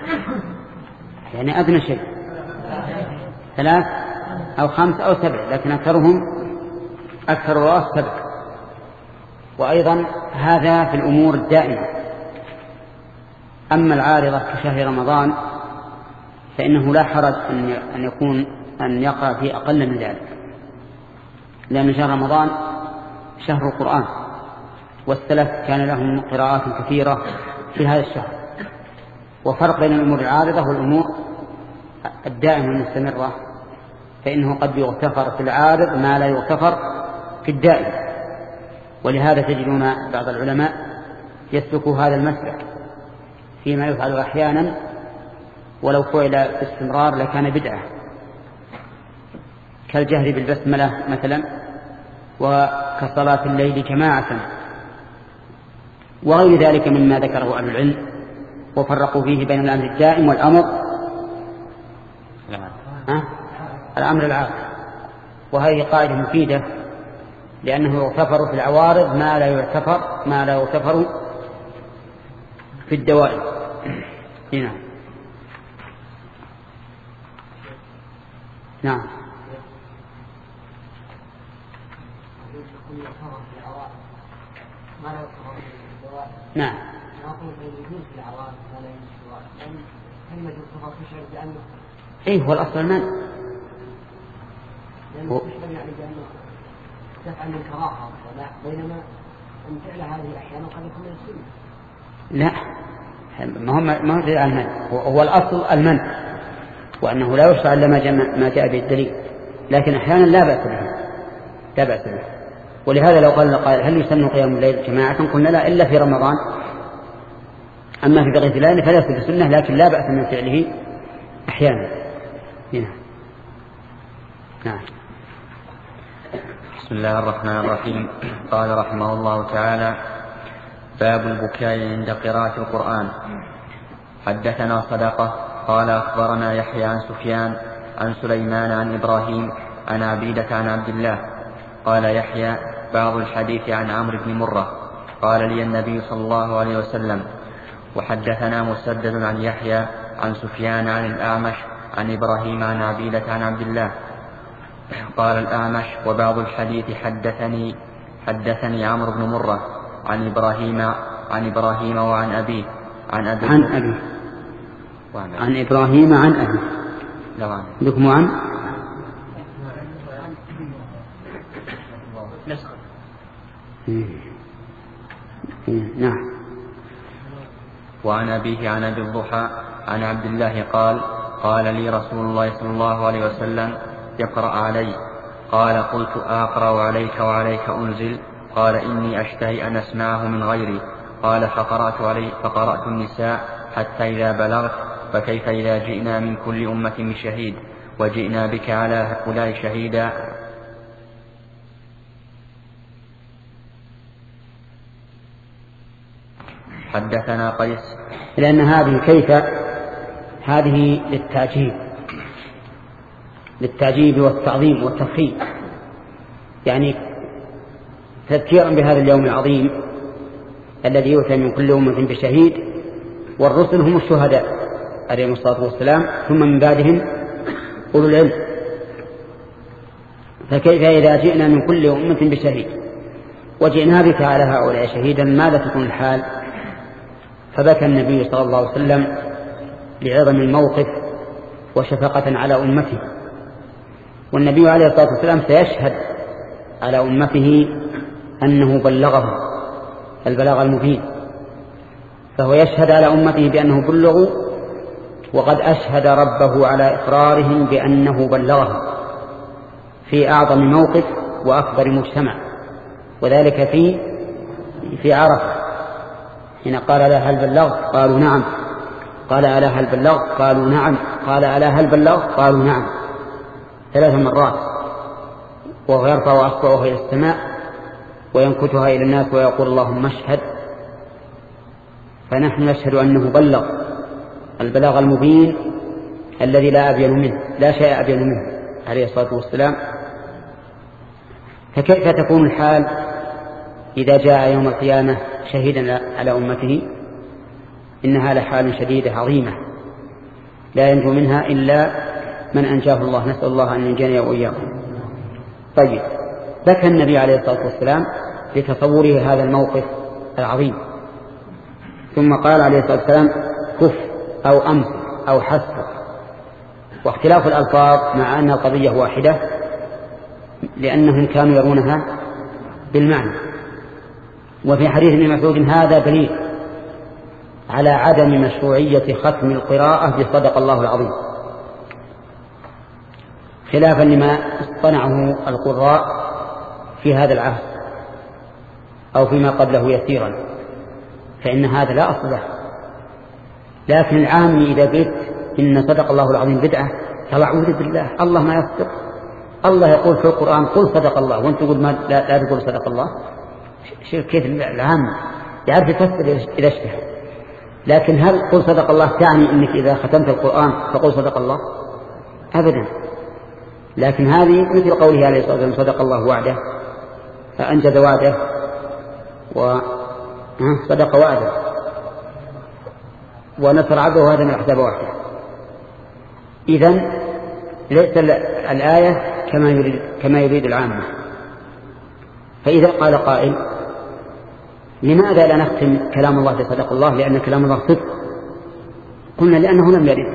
يعني أدنى شيء ثلاث أو خمس أو سبع، لكن أكثرهم أكثر الرواة سبع. وأيضا هذا في الأمور الدائمة. أما العارضة كشهر رمضان فإنه لا حرج أن يكون أن يقرأ في أقل من ذلك، لأن شهر رمضان شهر القرآن، والسلف كان لهم قراءات كثيرة في هذا الشهر. وفرق بين الأمور العارضة والأمور الدائمة المستمرة، فإنه قد يغتفر في العارض ما لا يغتفر في الدائم. ولهذا تجدون بعض العلماء يسلك هذا المسلك فيما يفعل أحيانا ولو فعل باستمرار لكان بدعة، كالجهر بالبسملة مثلا، وكصلاة الليل جماعة، وغير ذلك مما ذكره أهل العلم وفرقوا فيه بين الأمر الدائم والأمر ها؟ الأمر العارض. وهذه قاعدة مفيدة، لأنه يغتفر في العوارض ما لا يغتفر ما لا يغتفر في الدوائم. هنا نعم نعم ايه هو الاصل المنع. هو تفعل الكراهه بينما ان فعل هذه احيانا قد يكون من السنه. لا ما هو ما هو دليل على المنع، هو الاصل المنع، وانه لا يشرع الا ما جاء ما جاء به الدليل، لكن احيانا لا باس به لا باس به. ولهذا لو قال قال هل يسن قيام الليل جماعه قلنا لا الا في رمضان، اما في بقيه الليل فليس بسنه، لكن لا باس من فعله احيانا. هنا نعم. بسم الله الرحمن الرحيم. قال رحمه الله تعالى: باب البكاء عند قراءة القرآن. حدثنا صدقة قال أخبرنا يحيى عن سفيان عن سليمان عن إبراهيم عن عبيدة عن عبد الله. قال يحيى: بعض الحديث عن عمرو بن مرة قال لي النبي صلى الله عليه وسلم. وحدثنا مسدد عن يحيى عن سفيان عن الأعمش عن إبراهيم عن عبيدة عن عبد الله. قال الأعمش: وبعض الحديث حدثني حدثني عمرو بن مرة عن إبراهيم عن إبراهيم وعن أبيه عن أبي عن أبيه عن, عن إبراهيم عن أبيه. لا عن لكم عن نسخة. نعم. وعن أبيه عن أبي الضحى عن عبد الله قال: قال لي رسول الله صلى الله عليه وسلم: اقرأ علي. قال: قلت: أقرأ عليك وعليك أنزل؟ قال: إني أشتهي أن أسمعه من غيري. قال: فقرأت عليه فقرأت النساء حتى إذا بلغت: فكيف إذا جئنا من كل أمة بشهيد وجئنا بك على هؤلاء شهيدا. حدثنا قيس. لأن هذه كيف هذه للتعجيب للتعجيب والتعظيم والتفخيم، يعني تذكيرا بهذا اليوم العظيم الذي يؤتى من كل أمة بشهيد، والرسل هم الشهداء عليهم الصلاة والسلام، ثم من بعدهم أولو العلم. فكيف إذا جئنا من كل أمة بشهيد وجئنا بك على هؤلاء شهيدا ماذا تكون الحال؟ فبكى النبي صلى الله عليه وسلم لعظم الموقف وشفقة على أمته. والنبي عليه الصلاة والسلام سيشهد على أمته أنه بلغه البلاغ المبين، فهو يشهد على أمته بأنه بلغوا، وقد أشهد ربه على إقرارهم بأنه بلغه في أعظم موقف وأكبر مجتمع، وذلك في في عرفة حين قال: ألا هل بلغت؟ قالوا نعم. قال: ألا هل بلغت؟ قالوا نعم. قال: ألا هل بلغت؟ قالوا نعم، ثلاث مرات، وهو يرفع أصبعه إلى السماء وينكتها إلى الناس ويقول: اللهم اشهد. فنحن نشهد أنه بلغ البلاغ المبين الذي لا أبين منه، لا شيء أبين منه عليه الصلاة والسلام. فكيف تكون الحال إذا جاء يوم القيامة شهيدا على أمته؟ إنها لحال شديدة عظيمة لا ينجو منها إلا من أنجاه الله، نسأل الله أن ينجينا وإياكم. طيب، بكى النبي عليه الصلاة والسلام لتصوره هذا الموقف العظيم، ثم قال عليه الصلاة والسلام: كف أو أمس أو حسر. واختلاف الألفاظ مع أن القضية واحدة لأنهم كانوا يرونها بالمعنى. وفي حديث ابن مسعود هذا دليل على عدم مشروعية ختم القراءة بصدق الله العظيم، خلافا لما صنعه القراء في هذا العهد أو فيما قبله يسيرا، فإن هذا لا أصل له. لكن العام إذا قلت إن صدق الله العظيم بدعة فأعوذ بالله، الله ما يصدق. الله يقول في القرآن: قل صدق الله، وانت تقول ما لا, لا تقول صدق الله. كيف العام يعرف يفسر إذا اشتهى؟ لكن هل قل صدق الله تعني أنك إذا ختمت القرآن فقل صدق الله؟ أبدا. لكن هذه مثل قوله عليه الصلاة والسلام: صدق الله وعده فأنجز وعده وصدق وعده ونصر عبده وهذا من الأحزاب وحده. إذن ليس الآية كما يريد, كما يريد العامة. فإذا قال قائل: لماذا لا نختم كلام الله بصدق الله؟ لأن كلام الله صدق. قلنا: لأنه لم يرد،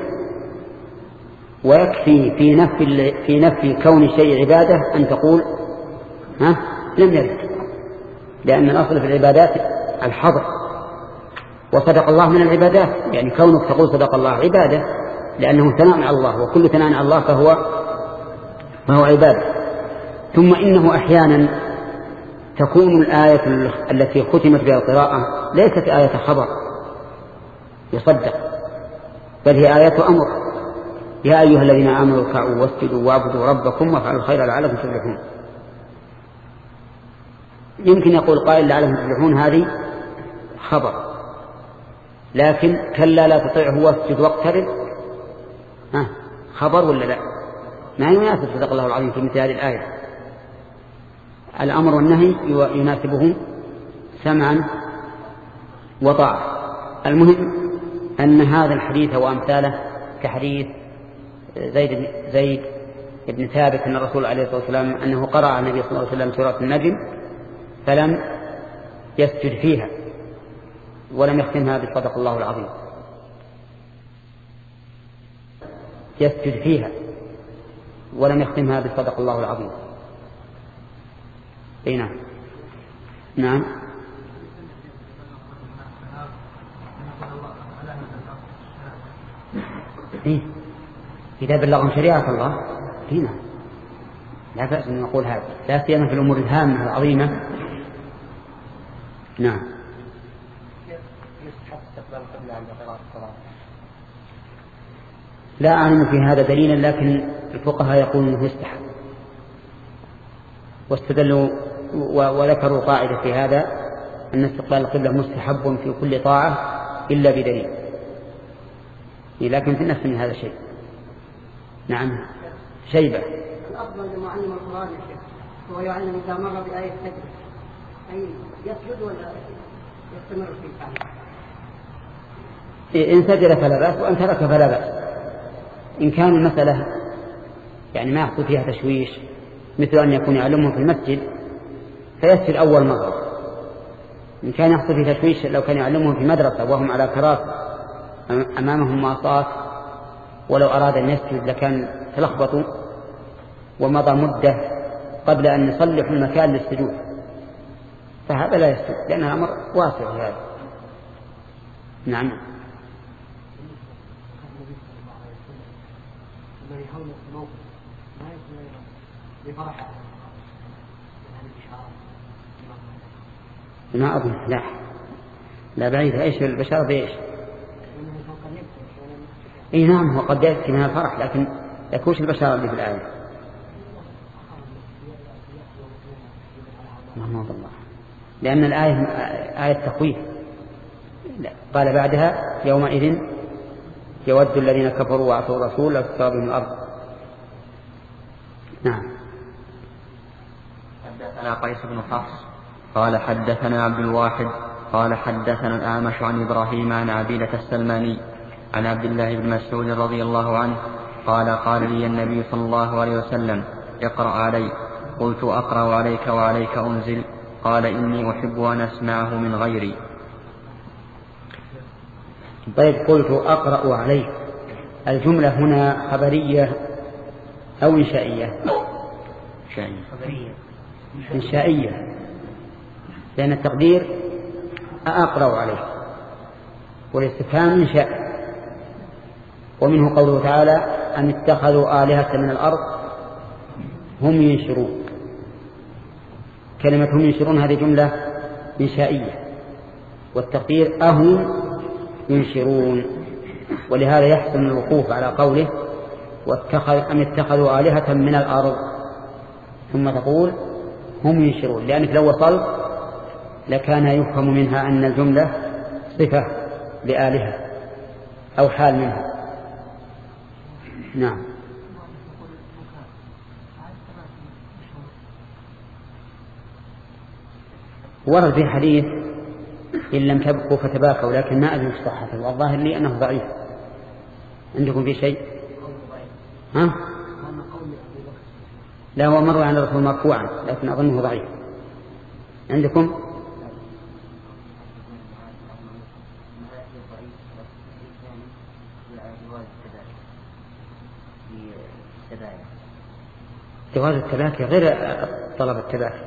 ويكفي في نفي في نفي كون شيء عبادة أن تقول ها لم يرد، لأن الأصل في العبادات الحظر، وصدق الله من العبادات، يعني كونك تقول صدق الله عبادة، لأنه ثناء على الله، وكل ثناء على الله فهو فهو عبادة. ثم إنه أحيانا تكون الآية التي ختمت بها القراءة ليست آية خبر يصدق، بل هي آية أمر: يا أيها الذين آمنوا اركعوا واسجدوا واعبدوا ربكم وافعلوا الخير لعلكم تفلحون. يمكن يقول قائل: لعلكم تفلحون هذه خبر، لكن كلا لا تطيعه واسجد واقترب ها خبر ولا لا؟ ما يناسب صدق الله العظيم في مثل هذه الآية. الأمر والنهي يناسبه سمعا وطاعة. المهم أن هذا الحديث وأمثاله كحديث زيد زيد بن ثابت أن الرسول عليه الصلاة والسلام أنه قرأ على النبي صلى الله عليه وسلم سورة النجم فلم يسجد فيها ولم يختمها بصدق الله العظيم. يسجد فيها ولم يختمها بصدق الله العظيم. اي نعم. نعم. إيه؟ إذا بلغهم شريعة الله هنا لا بأس أن نقول هذا، لا سيما في الأمور الهامة العظيمة. نعم. لا أعلم في هذا دليلا، لكن الفقهاء يقولون أنه يستحب، واستدلوا وذكروا قاعدة في هذا أن استقبال القبلة مستحب في كل طاعة إلا بدليل، لكن في النفس من هذا الشيء. نعم. شيبة. الأفضل لمعلم القرآن يا شيخ هو يعلم إذا مر بآية سجد أي يسجد ولا يستمر في التعليم؟ إن سجد فلا بأس، وإن ترك فلا بأس. إن كان المسألة يعني ما يحصل فيها تشويش، مثل أن يكون يعلمهم في المسجد فيسجد أول مرة. إن كان يحصل فيه تشويش لو كان يعلمهم في مدرسة وهم على كراسي أمامهم ماصات، ولو أراد أن يسجد لكان تلخبطوا ومضى مدة قبل أن يصلحوا المكان للسجود، فهذا لا يسجد لأن الأمر واسع في هذا. نعم. ما أظن. لا لا بعيد. إيش البشارة بإيش؟ إيه نعم، هو قد يأتي من الفرح، لكن يكونش البشارة اللي في الآية. الله الله، لأن الآية آية تخويف. قال بعدها يومئذ يود الذين كفروا وعصوا الرسول لو تسقط بهم الأرض. نعم. حدثنا قيس بن حفص قال حدثنا عبد الواحد قال حدثنا الأعمش عن إبراهيم عن عبيدة السلماني عن عبد الله بن مسعود رضي الله عنه قال قال لي النبي صلى الله عليه وسلم اقرأ علي. قلت أقرأ عليك وعليك أنزل؟ قال إني أحب أن أسمعه من غيري. طيب، قلت أقرأ عليك، الجملة هنا خبرية أو إنشائية؟ إنشائية، لأن التقدير أقرأ عليك، والاستفهام إنشاء. ومنه قوله تعالى أن اتخذوا آلهة من الأرض هم ينشرون. كلمة هم ينشرون هذه جملة إنشائية، والتقدير أهم ينشرون، ولهذا يحسن الوقوف على قوله واتخذ أم اتخذوا آلهة من الأرض ثم تقول هم ينشرون، لأنك لو وصلت لكان يفهم منها أن الجملة صفة لآلهة أو حال منها. نعم. ورد في حديث إن لم تبقوا فتباكوا، لكن ما أدري صحته، والظاهر لي أنه ضعيف. عندكم في شيء؟ ها؟ لا، هو مروي عن الرسول مرفوعا، لكن أظنه ضعيف. عندكم؟ جواز التباكي غير طلب التباكي.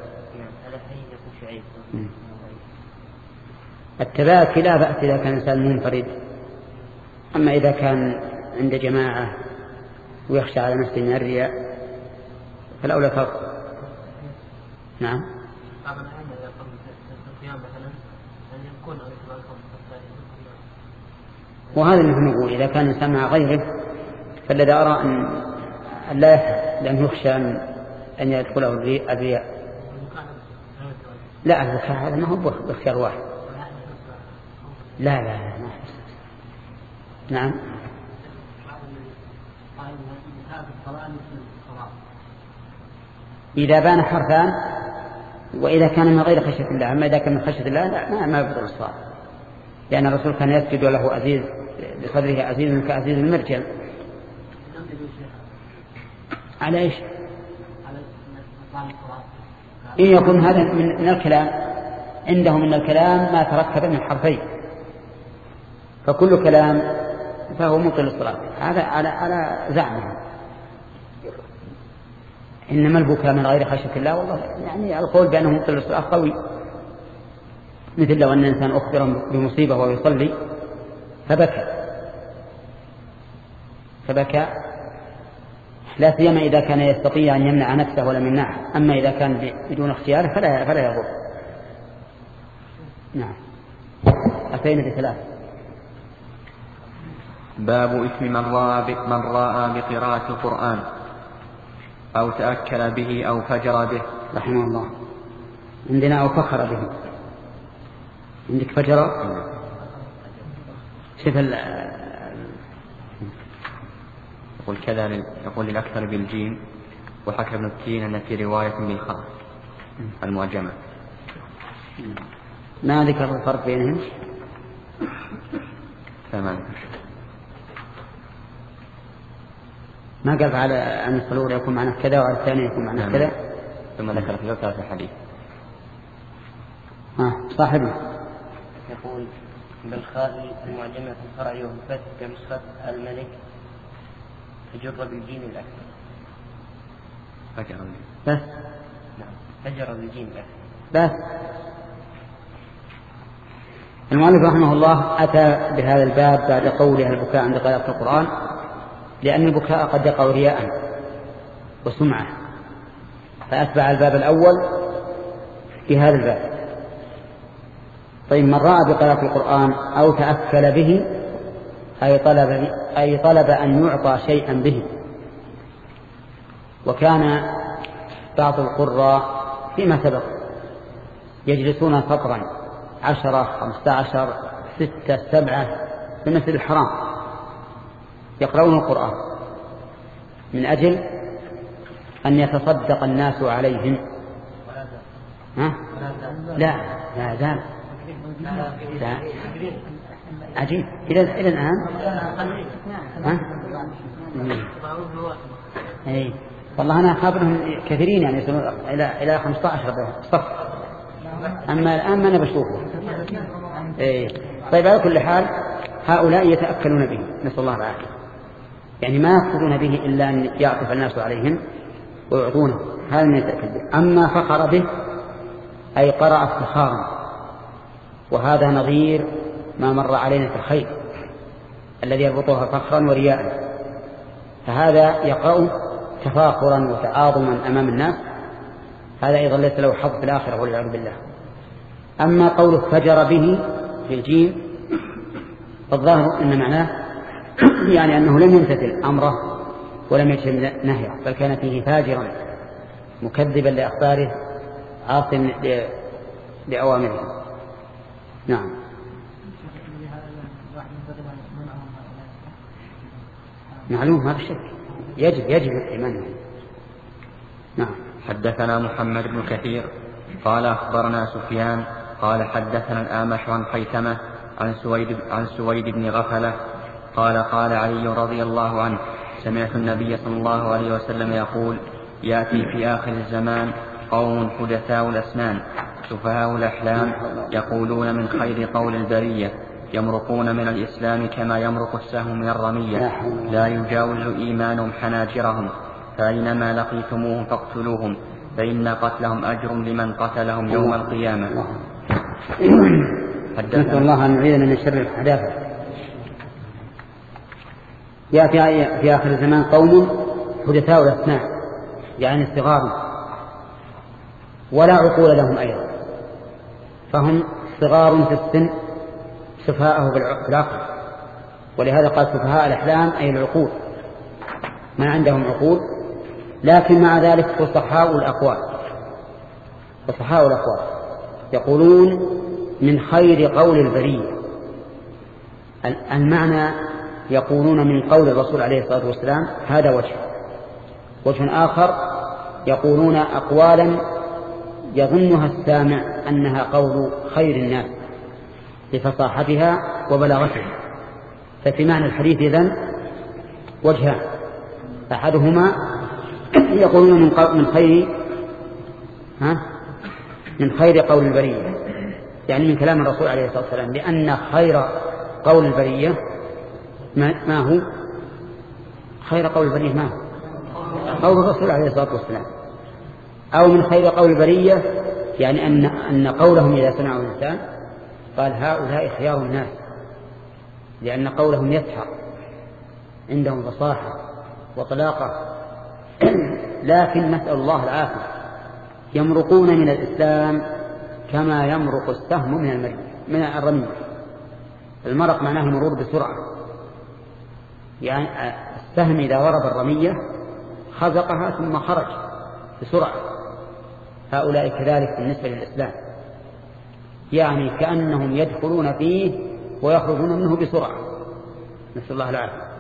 التباكي لا بأس إذا كان إنسان منفرد، أما إذا كان عند جماعة ويخشى على نفسه من الرياء فالأولى فرق. نعم. وهذا اللي نقول إذا كان إنسان مع غيره فالذي أرى أن لا يفعل، لأنه يخشى أن يدخله الرياء. لا، البكاء هذا ما هو باختيار واحد. لا لا لا. نعم. إذا بان حرفان، وإذا كان من غير خشية الله. أما إذا كان من خشية الله لا، ما ما يبطل الصلاة، لأن الرسول كان يسجد له عزيز بصدره عزيز كعزيز المرجل. على إيش؟ إن يكون هذا من الكلام، عندهم من الكلام ما تركب من حرفين، فكل كلام فهو مبطل الصلاة، هذا على على زعمهم. إنما البكاء من غير خشية الله، والله يعني القول بأنه مبطل الصلاة قوي، مثل لو أن الإنسان أخبر بمصيبة وهو يصلي فبكى فبكى لا سيما إذا كان يستطيع أن يمنع نفسه ولم يمنعه، أما إذا كان بدون اختياره فلا فلا يضر. نعم. أتينا بثلاث. باب إثم من رأى من رأى بقراءة القرآن أو تأكل به أو فجر به. رحمه الله. عندنا أو فخر به، عندك فجر. شوف يقول كذا، يقول الأكثر بالجيم، وحكى ابن التين أن في رواية بالخاء المعجمة. ما ذكر الفرق بينهم. تمام. ما قال على أن الصلور يكون معنا كذا وعلى الثاني يكون معنا كذا. ثم ذكر في ثلاثة حديث. ها صاحبه يقول بالخاء المعجمة في الفرع والفتح كنسخة الملك تجر بالجيم الأكثر. فجر بس. نعم فجر بالجيم الأكثر بس. المؤلف رحمه الله أتى بهذا الباب بعد قوله البكاء عند قراءة القرآن، لأن البكاء قد يقع رياء وسمعة، فأتبع الباب الأول بهذا الباب. طيب من رأى بقراءة القرآن أو تأكل به أي طلب, أي طلب أن يعطى شيئا به. وكان بعض القراء فيما سبق يجلسون سطرا عشرة خمسة عشر ستة سبعة في المسجد الحرام يقرؤون القرآن من أجل أن يتصدق الناس عليهم. ها؟ لا لا زال لا عجيب إلى إلى الآن. ها؟ إيه والله أنا خابرهم كثيرين يعني يصلون إلى إلى خمسة عشر صف، أما الآن ما أنا بشوفه. إيه طيب على كل حال هؤلاء يتأكلون به، نسأل الله العافية، يعني ما يقصدون به إلا أن يعطف الناس عليهم ويعطونه، هذا من يتأكل به. أما فخر به أي قرأ افتخارا، وهذا نظير ما مر علينا في الخير الذي يربطها فخرا ورياء، فهذا يقرأ تفاخرا وتعاظما أمام الناس، هذا أيضا ليس له حظ في الآخرة والعياذ بالله. أما قوله فجر به في الجيم فالظاهر أن معناه يعني أنه لم يمتثل أمره ولم يجتنب نهيه، بل كان فيه فاجرا مكذبا لأخباره عاصم لأوامره. نعم. معلوم ما في شك، يجب يجب الإيمان. نعم. حدثنا محمد بن كثير قال أخبرنا سفيان قال حدثنا الأعمش عن خيثمة عن سويد, عن سويد بن غفلة قال قال علي رضي الله عنه سمعت النبي صلى الله عليه وسلم يقول يأتي في آخر الزمان قوم حدثاء الأسنان سفهاء الأحلام يقولون من خير قول البرية يمرقون من الإسلام كما يمرق السهم من الرمية لا يجاوز إيمانهم حناجرهم فأينما لقيتموهم فاقتلوهم فإن قتلهم أجر لمن قتلهم يوم القيامة. نسأل الله أن يعيذنا من شر الحداثة. يأتي في آخر الزمان قوم حدثاء الأسنان يعني صغار ولا عقول لهم أيضا، فهم صغار في السن سفهاءه بالعقل، ولهذا قال سفهاء الأحلام أي العقول، ما عندهم عقول، لكن مع ذلك فصحاء الأقوال فصحاء الأقوال يقولون من خير قول البرية. المعنى يقولون من قول الرسول عليه الصلاة والسلام، هذا وجه. وجه آخر يقولون أقوالا يظنها السامع أنها قول خير الناس لفصاحتها وبلاغتها. ففي معنى الحديث إذن وجهان، أحدهما يقولون من, من خير ها من خير قول البرية، يعني من كلام الرسول عليه الصلاة والسلام، لأن خير قول البرية ما هو خير قول البرية ما هو قول الرسول عليه الصلاة والسلام. أو من خير قول البرية يعني أن, أن قولهم إذا سمعوا الإنسان قال هؤلاء خيار الناس، لأن قولهم يسحر، عندهم فصاحة وطلاقة. لكن نسأل الله العافية، يمرقون من الإسلام كما يمرق السهم من المرء من الرمية. المرق معناه المرور بسرعة، يعني السهم إذا ضرب الرمية خزقها ثم خرج بسرعة. هؤلاء كذلك بالنسبة للإسلام، يعني كأنهم يدخلون فيه ويخرجون منه بسرعة، نسأل الله العافية.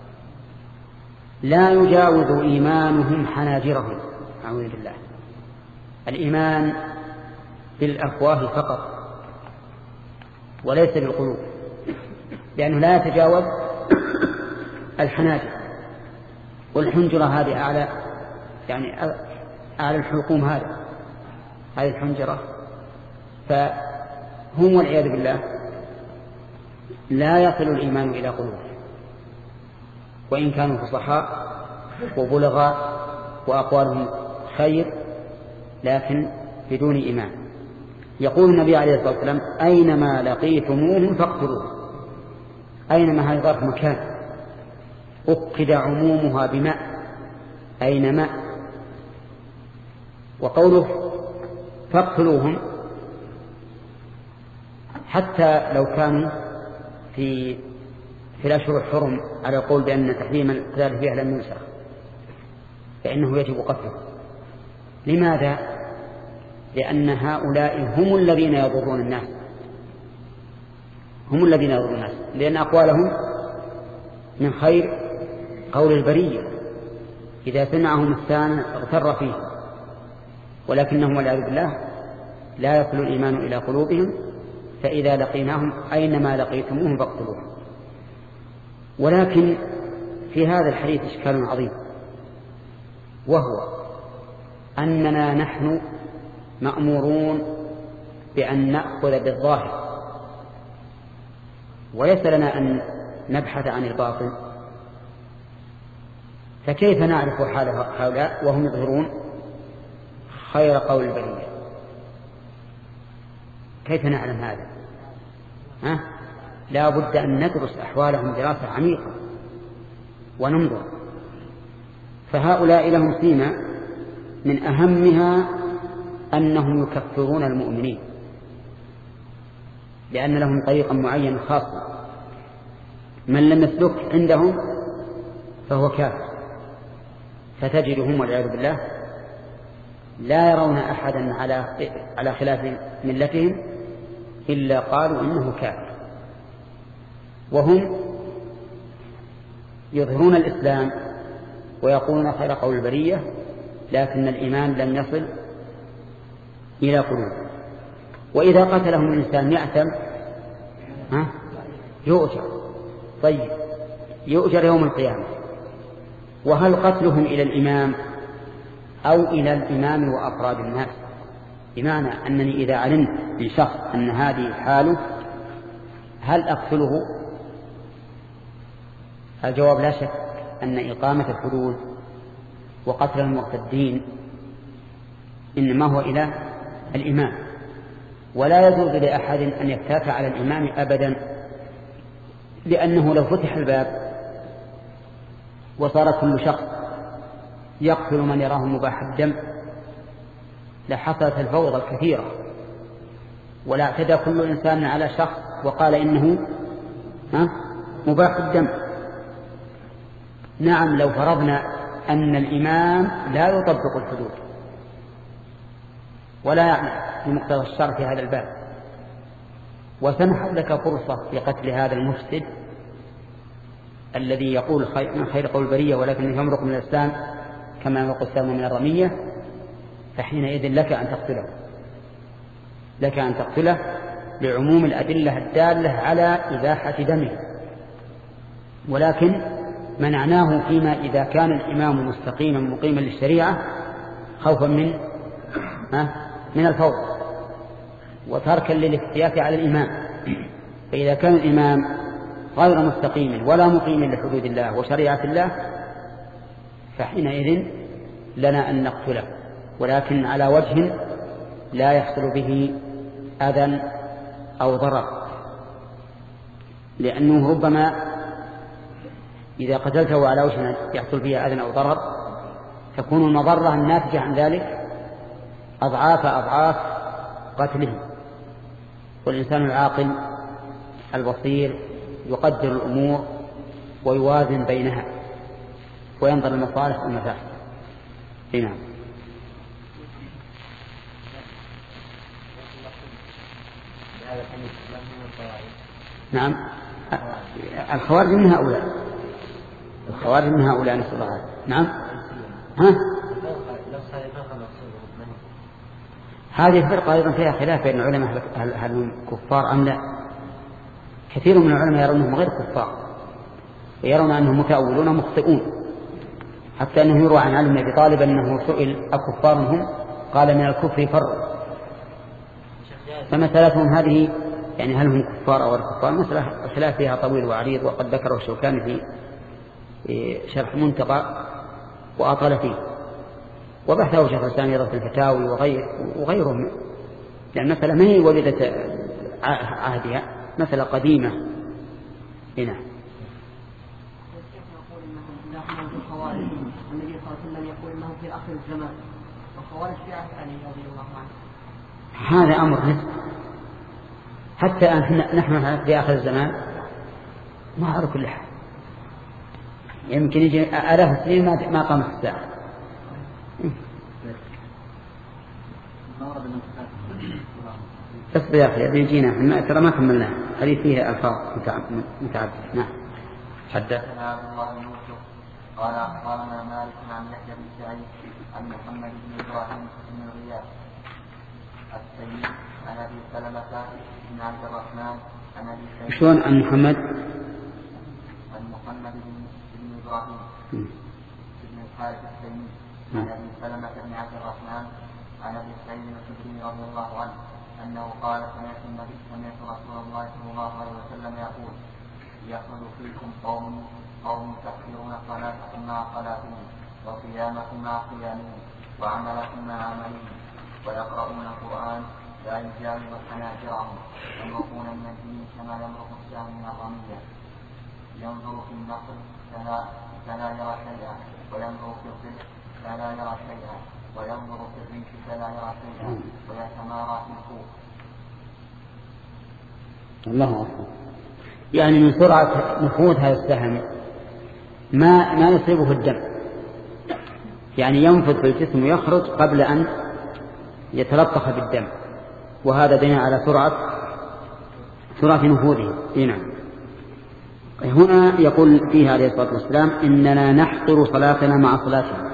لا يجاوز إيمانهم حناجرهم، أعوذ بالله. الإيمان بالأفواه فقط وليس بالقلوب، لأنه لا يتجاوز الحناجر، والحنجرة هذه أعلى، يعني أعلى الحلقوم، هذا هذه الحنجرة. فهم والعياذ بالله لا يصل الإيمان إلى قلوب، وإن كانوا فصحاء وبلغاء وأقوالهم خير، لكن بدون إيمان. يقول النبي عليه الصلاة والسلام أينما لقيتموهم فاقتلوهم. أينما هذه ظرف مكان أكد عمومها بماء، أينما. وقوله فاقتلوهم حتى لو كانوا في في الأشهر الحرم على القول بأن تحريم القتال فيها لم ينسخ، فإنه يجب قتله. لماذا؟ لأن هؤلاء هم الذين يضرون الناس، هم الذين يضرون الناس، لأن أقوالهم من خير قول البرية. إذا سمعهم الثاني اغتر فيه، ولكنهم والعياذ بالله لا يصل الإيمان إلى قلوبهم. فإذا لقيناهم أينما لقيتموهم فاقتلوهم. ولكن في هذا الحديث إشكال عظيم، وهو أننا نحن مأمورون بأن نأخذ بالظاهر، وليس لنا أن نبحث عن الباطل. فكيف نعرف حال هؤلاء وهم يظهرون خير قول البرية؟ كيف نعلم هذا؟ ها؟ لا بد أن ندرس أحوالهم دراسة عميقة وننظر. فهؤلاء لهم سيما من أهمها أنهم يكفرون المؤمنين، لأن لهم طريقا معين خاصا، من لم يسلك عندهم فهو كافر. فتجدهم والعياذ بالله لا يرون أحدا على على خلاف ملتهم إلا قالوا إنه كافر، وهم يظهرون الإسلام ويقولون خير قول البرية، لكن الإيمان لم يصل إلى قلوب. وإذا قتلهم الإنسان يأثم ها يؤجر. طيب يؤجر يوم القيامة. وهل قتلهم إلى الإمام أو إلى الإمام وأفراد الناس؟ بمعنى أنني إذا علمت بشخص أن هذه حاله هل أقتله؟ الجواب لا شك أن إقامة الحدود وقتل المرتدين إنما هو إلى الإمام، ولا يجوز لأحد أن يفتات على الإمام أبدا، لأنه لو فتح الباب وصار كل شخص يقتل من يراه مباح الدم لحصلت الفوضى الكثيرة، ولا اعتدى كل إنسان على شخص وقال إنه ها مباح الدم. نعم، لو فرضنا أن الإمام لا يطبق الحدود ولا يعمل بمقتضى الشرع في هذا الباب، وسمحت لك فرصة في قتل هذا المفسد الذي يقول من خير قول البرية ولكن يمرق من الإسلام كما يمرق السهم من الرمية، فحينئذ لك أن تقتله، لك أن تقتله لعموم الأدلة الدالة على إباحة دمه. ولكن منعناه فيما إذا كان الإمام مستقيما مقيما للشريعة خوفا من من الفوضى وتركا للافتيات على الإمام. فإذا كان الإمام غير مستقيم ولا مقيم لحدود الله وشريعة الله فحينئذ لنا أن نقتله، ولكن على وجه لا يحصل به أذى أو ضرر، لأنه ربما إذا قتلته على وجه يحصل به أذى أو ضرر تكون المضرة الناتجة عن ذلك أضعاف أضعاف قتله. والإنسان العاقل البصير يقدر الأمور ويوازن بينها وينظر المصالح والمفاسد. نعم. نعم الخوارج من هؤلاء الخوارج من هؤلاء نسأل الله العافية. نعم ها هذه الفرقة أيضا فيها خلاف بين العلماء هل هم كفار أم لا. كثير من العلماء يرون أنهم غير كفار ويرون أنهم متأولون مخطئون، حتى أنه يروى عن علي بن أبي طالب أنه سئل أكفار هم قال من الكفر فروا. فمسألتهم هذه يعني هل هم كفار أو غير كفار مسألة الخلاف فيها طويل وعريض، وقد ذكره الشوكاني في شرح منتقى وأطال فيه، وبحثه شيخ الإسلام أيضا في الفتاوي وغير وغيرهم، لأن المسألة ما هي ولدت عهدها، مسألة قديمة. هنا النبي صلى الله عليه وسلم يقول انه في اخر الزمان والخوارج في عهد علي رضي الله عنه. هذا امر نسبي، حتى أن نحن في اخر الزمان ما على كل حال، يمكن يجي آلاف السنين ما قامت الساعة. اصبر يا اخي بيجينا ترى ما كملناه، هذه فيها الفاظ متعدده. نعم. حدثنا عبد الله بن يوسف قال اخبرنا مالك عن يحيى بن سعيد عن محمد بن ابراهيم بن غياث السيد عن ابي سلمة بن عبد الرحمن عن ابي سعيد. شلون عن محمد؟ عن محمد بن ابراهيم بن الحارث السيد عن ابي سلمة بن عبد الرحمن عن ابي سعيد الخدري رضي الله عنه انه قال سمعت النبي سمعت رسول الله صلى الله عليه وسلم يقول يخرج فيكم قوم قوم تكفرون صلاتكم مع صلاتهم وصيامكم مع صيامهم وعملكم مع عملهم ويقرؤون القرآن لا يجاوز حناجرهم يمرقون من الدين كما يمرق السهم من الرمية ينظر في النصر فلا, فلا يرى شيئا وينظر في الصدق فلا يرى شيئا وينظر في الريح فلا يرى شيئا ويتمارى في الخوف. الله أكبر. يعني من سرعة نفوذ هذا السهم ما ما يصيبه الدم، يعني ينفذ في الجسم ويخرج قبل أن يتلطخ بالدم، وهذا دليل على سرعة سرعة نفوذه. نعم. هنا يقول فيها عليه الصلاة والسلام إننا نحقر صلاتنا مع صلاتهم،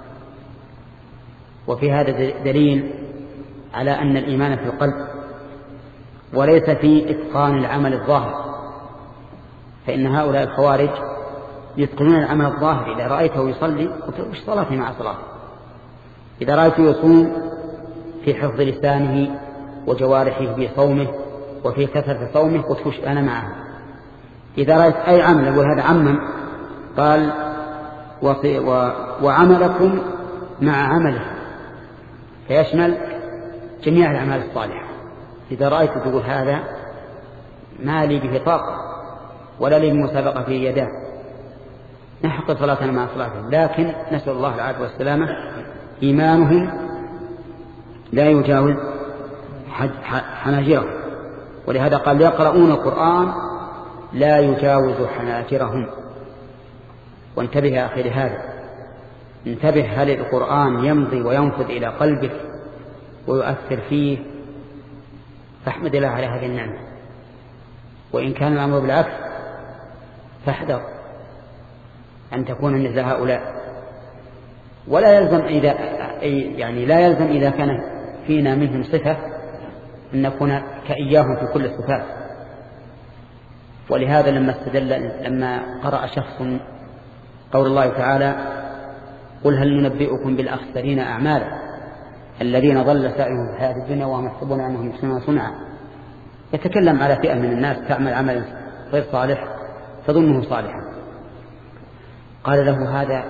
وفي هذا دليل على أن الإيمان في القلب وليس في إتقان العمل الظاهر، فإن هؤلاء الخوارج يتقنون العمل الظاهر. إذا رأيته يصلي وش صلاته مع صلاته، إذا رأيته يصوم في حفظ لسانه وجوارحه في صومه وفي كثرة صومه قلت وش أنا معه. إذا رأيت أي عمل يقول هذا عمم قال وعملكم مع عمله، فيشمل جميع الأعمال الصالحة. إذا رأيت تقول هذا ما لي به طاقة ولا لي مسابقة في يداه، نحق صلاتنا مع صلاتهم، لكن نسأل الله العافية والسلامة إيمانهم لا يجاوز حناجرهم، ولهذا قال يقرؤون القرآن لا يجاوز حناجرهم. وانتبه يا أخي لهذا، انتبه هل القرآن يمضي وينفذ إلى قلبك ويؤثر فيه، فاحمد الله على هذه النعمة. وإن كان الأمر بالعكس فاحذر أن تكون مثل هؤلاء. ولا يلزم إذا يعني لا يلزم إذا كان فينا منهم صفة أن نكون كإياهم في كل الصفات. ولهذا لما استدل لما قرأ شخص قول الله تعالى قل هل ننبئكم بالأخسرين أعمالا الذين ضل سعيهم في الحياة الدنيا وهم يحسبون أنهم يحسنون صنعا. يتكلم على فئة من الناس تعمل عملا غير صالح تظنه صالحا. قال له هذا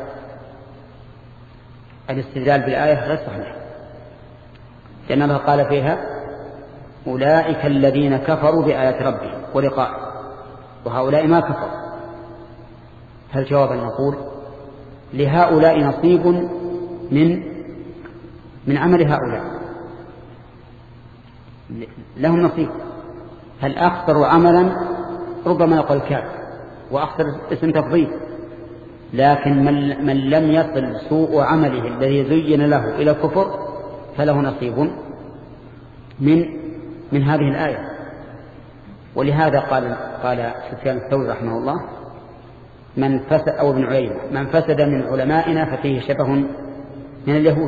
الاستدلال بالآية غير صحيح، لأن الله قال فيها أولئك الذين كفروا بآيات ربهم ولقائه وهؤلاء ما كفروا. فالجواب أن نقول لهؤلاء نصيب من من عمل هؤلاء، لهم نصيب. هل أخسر عملا ربما يقول كافر وأخسر اسم تفضيل، لكن من, من لم يصل سوء عمله الذي زين له إلى الكفر فله نصيب من من هذه الآية. ولهذا قال قال سفيان الثوري رحمه الله من فسد أو ابن عيينة من فسد من علمائنا ففيه شبه من اليهود.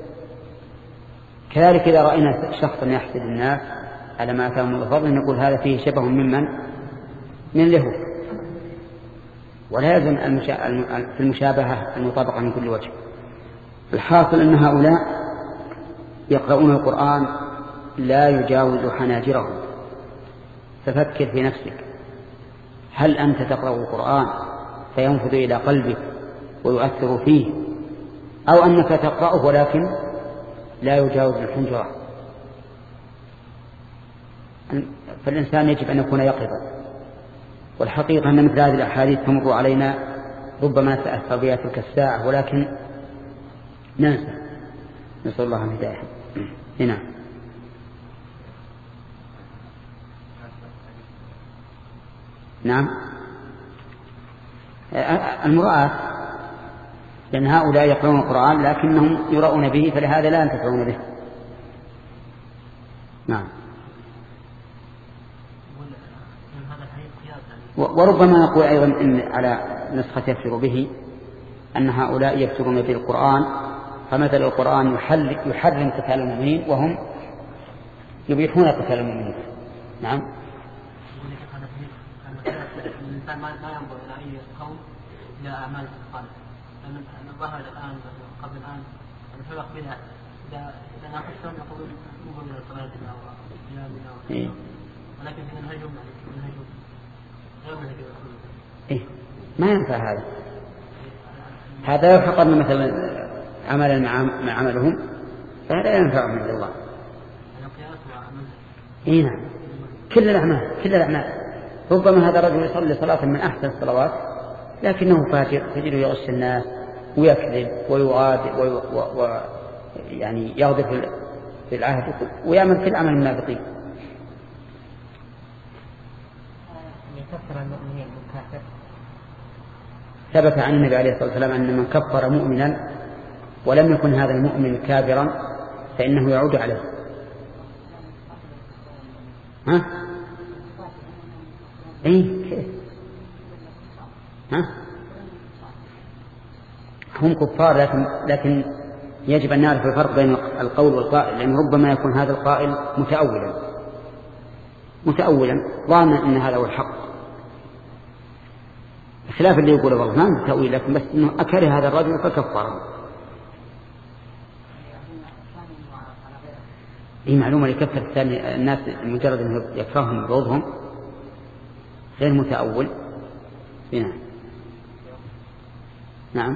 كذلك إذا رأينا شخصا يحسد الناس على ما أتاهم من فضل نقول هذا فيه شبه ممن من اليهود، ولا يلزم في المشابهة المطابقة من كل وجه. الحاصل أن هؤلاء يقرؤون القرآن لا يجاوز حناجرهم. ففكر في نفسك، هل أنت تقرأ القرآن فينفذ إلى قلبك ويؤثر فيه، أو أنك تقرأه ولكن لا يجاوز الحنجرة؟ فالإنسان يجب أن يكون يقظا. والحقيقة أن مثل هذه الأحاديث تمر علينا ربما تأثر بها تلك الساعة ولكن ننسى، نسأل الله الهداية. هنا نعم المرآة، لأن هؤلاء يقرؤون القرآن لكنهم يرؤون به فلهذا لا ينتفعون به. نعم. وربما نقول أيضا إن على نسخة يكفر به أن هؤلاء يكفرون بالقرآن، فمثل القرآن يحرم قتال المؤمنين وهم يبيحون قتال المؤمنين. نعم. الإنسان ما ينظر إلى أي قوم إلى أعمال الصالحة، لأن الظاهر الآن قبل الآن الفرق بها إذا ناقشتهم يقولون نقول إلى صلاتنا وصيامنا، ولكن في منهجهم منهجهم غير منهج الرسول. إيه ما ينفع هذا. هذا يحقن مثلا عملا مع عملهم فهذا ينفع من الله. إيه نعم. كل الأعمال كل الأعمال. ربما هذا الرجل يصلي صلاة من أحسن الصلوات لكنه فاجر، تجده يغش الناس ويكذب ويغادر ويعني يغدر في العهد ويعمل في العمل المنافقين. ثبت عن النبي عليه الصلاة والسلام أن من كفر مؤمنا ولم يكن هذا المؤمن كافرا فإنه يعود عليه. ها؟ إيه كيف؟ ها؟ هم كفار لكن لكن يجب أن نعرف الفرق بين القول والقائل، لأن ربما يكون هذا القائل متأولا متأولا ظانا أن هذا هو الحق، خلاف اللي يقول والله ما من تأويل لكن بس إنه أكره هذا الرجل فكفره. إيه معلومة يكفر الثاني الناس مجرد أنه يكفرهم ويبغضهم غير متأول. نعم نعم.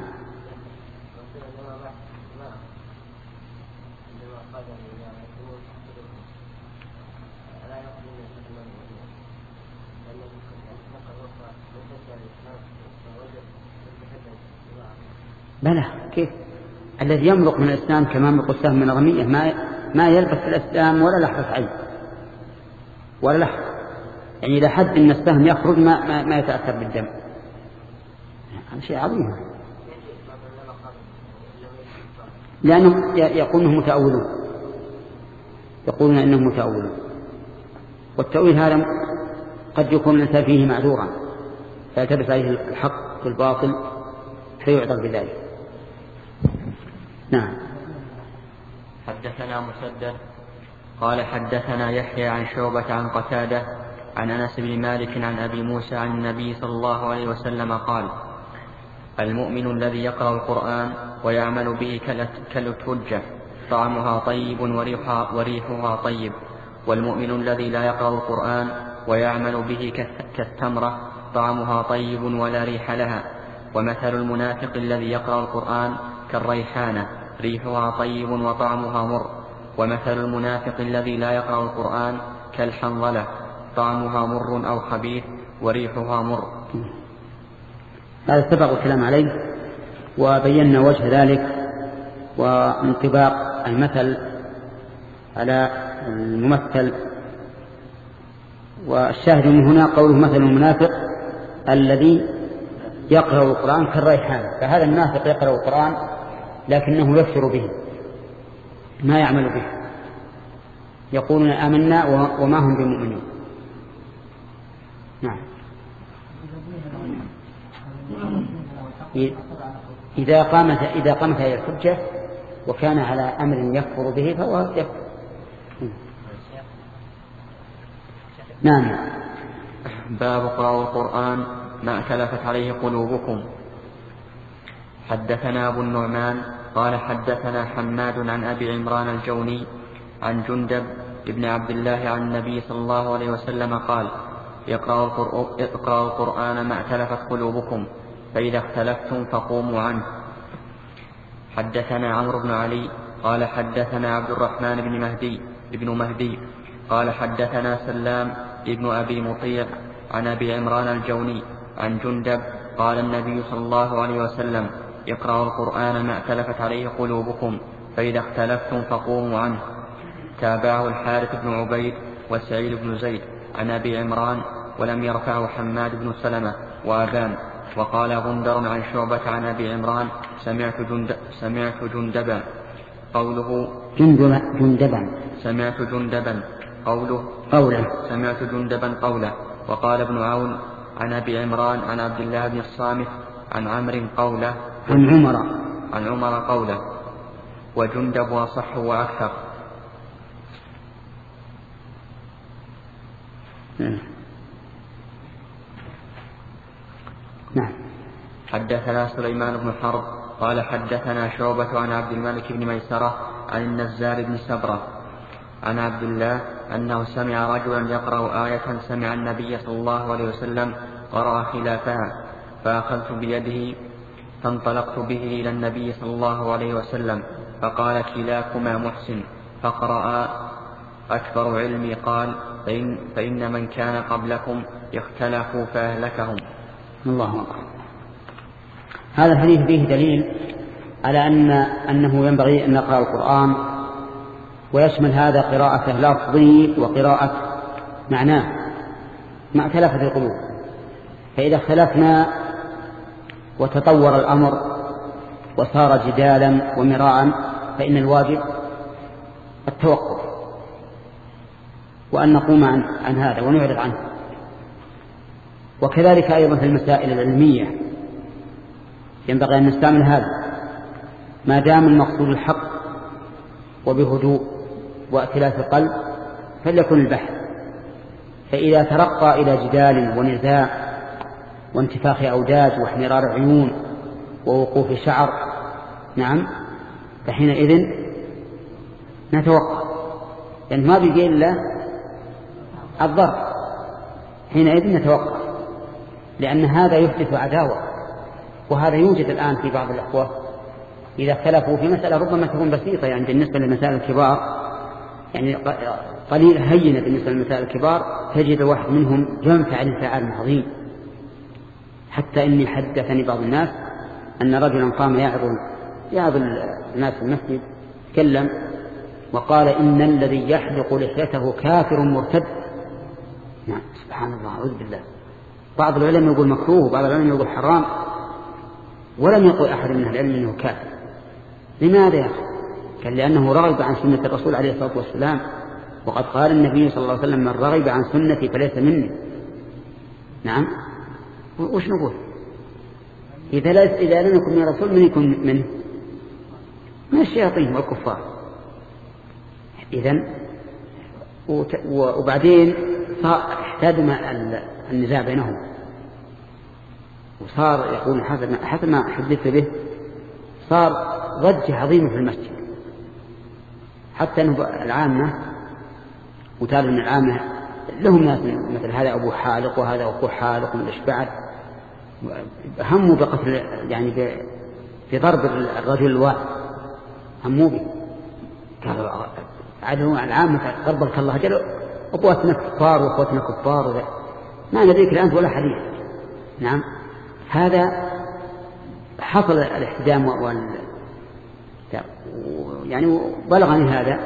بلى كيف الذي يمرق من الإسلام كما يمرق السهم من الرمية ما ما يلبس الإسلام ولا لحظة عين ولا لحظة، يعني إلى حد أن السهم يخرج ما ما, ما يتأثر بالدم. هذا شيء عظيم، لأنهم يقولون متأولون يقولون إنهم متأولون، والتأويل هذا قد يكون الإنسان فيه معذورا فيلتبس عليه الحق والباطل فيعذر بذلك. نعم. حدثنا مسدد قال حدثنا يحيى عن شعبة عن قتادة عن أنس بن مالك عن أبي موسى عن النبي صلى الله عليه وسلم قال: المؤمن الذي يقرأ القرآن ويعمل به كالترجة طعمها طيب وريحها, وريحها طيب، والمؤمن الذي لا يقرأ القرآن ويعمل به كالتمرة طعمها طيب ولا ريح لها. ومثل المنافق الذي يقرأ القرآن كالريحانة ريحها طيب وطعمها مر، ومثل المنافق الذي لا يقرأ القرآن كالحنظلة طعمها مر أو خبيث وريحها مر. هذا سبق الكلام عليه وبينا وجه ذلك وانطباق المثل على الممثل. والشاهد من هنا قوله مثل المنافق الذي يقرأ القرآن كالريحان، فهذا المنافق يقرأ القرآن لكنه يكفر به ما يعمل به، يقولون آمنا وما هم بمؤمنين. نعم. إذا قامت إذا قامت هذه الحجة وكان على أمر يكفر به فهو يكفر. نعم. باب قراءة القرآن ما اختلفت عليه قلوبكم. حدثنا أبو النعمان قال حدثنا حماد عن أبي عمران الجوني عن جندب ابن عبد الله عن النبي صلى الله عليه وسلم قال اقرأوا القرآن ما اختلفت قلوبكم فإذا اختلفتم فقوموا عنه. حدثنا عمرو بن علي قال حدثنا عبد الرحمن بن مهدي ابن مهدي قال حدثنا سلام ابن أبي مطيع عن أبي عمران الجوني عن جندب قال النبي صلى الله عليه وسلم اقرأوا القرآن ما اختلفت عليه قلوبكم فإذا اختلفتم فقوموا عنه. تابعه الحارث بن عبيد وسعيد بن زيد عن أبي عمران ولم يرفعه حماد بن سلمة وأبان. وقال غندر عن شعبة عن أبي عمران سمعت, جند سمعت جندبا قوله جندبا سمعت جندبا قوله قوله سمعت جندبا قوله. وقال ابن عون عن أبي عمران عن عبد الله بن الصامت عن عمرو قوله عن عمر عن عمر قوله وجندب وصح وأكثر. نعم. حدثنا سليمان بن حرب قال حدثنا شعبة عن عبد الملك بن ميسرة عن النزار بن سبرة عن عبد الله أنه سمع رجلا يقرأ آية سمع النبي صلى الله عليه وسلم قرأ خلافها فأخذت بيده فانطلقت به إلى النبي صلى الله عليه وسلم فقال كلاكما محسن فقرأ أكبر علمي قال فإن, فإن من كان قبلكم اختلفوا فأهلكهم. الله أكبر. هذا الحديث فيه دليل على أن أنه ينبغي أن نقرأ القرآن ويشمل هذا قراءة لفظي وقراءة معناه ما اختلفت القلوب. فإذا اختلفنا وتطور الأمر وصار جدالا ومراء فإن الواجب التوقف وأن نقوم عن, عن هذا ونعرض عنه. وكذلك أيضا في المسائل العلمية ينبغي أن نستعمل هذا ما دام المقصود الحق وبهدوء وائتلاف القلب فليكن البحث. فإذا ترقى إلى جدال ونزاع وانتفاخ أوداج واحمرار عيون ووقوف شعر نعم فحينئذ نتوقف لأن يعني ما بيجي إلا الضرب. حينئذ نتوقف لأن هذا يحدث عداوة. وهذا يوجد الآن في بعض الأخوة إذا اختلفوا في مسألة ربما تكون بسيطة يعني بالنسبة للمسائل الكبار يعني قليل هينة بالنسبة للمسائل الكبار تجد واحد منهم ينفع انفعال عظيم. حتى إني حدثني بعض الناس أن رجلا قام يعظ يعظ الناس في المسجد تكلم وقال إن الذي يحلق لحيته كافر مرتد. نعم سبحان الله أعوذ بالله. بعض العلماء يقول مكروه وبعض العلماء يقول حرام ولم يقل أحد من العلم أنه كافر. لماذا يا أخي؟ قال لأنه رغب عن سنة الرسول عليه الصلاة والسلام وقد قال النبي صلى الله عليه وسلم من رغب عن سنتي فليس مني. نعم وش نقول إذا لا إذا لم يكن من الرسول من يكون منه من الشياطين والكفار. إذن وبعدين احتدم النزاع بينهم وصار يقول حسب ما حدثت به صار ضجة عظيمة في المسجد، حتى أنه العامة وتالي من العامة لهم ناس مثل هذا أبو حالق وهذا أبو حالق من الإشباع هموا بقتل يعني بضرب الرجل الواحد، هموا به قالوا عدلوا العامة ضربك الله جل أبواتنا كفار وأخواتنا كفار ما ندريك الآن ولا حديث. نعم هذا حصل الاحتدام وال يعني بلغني هذا.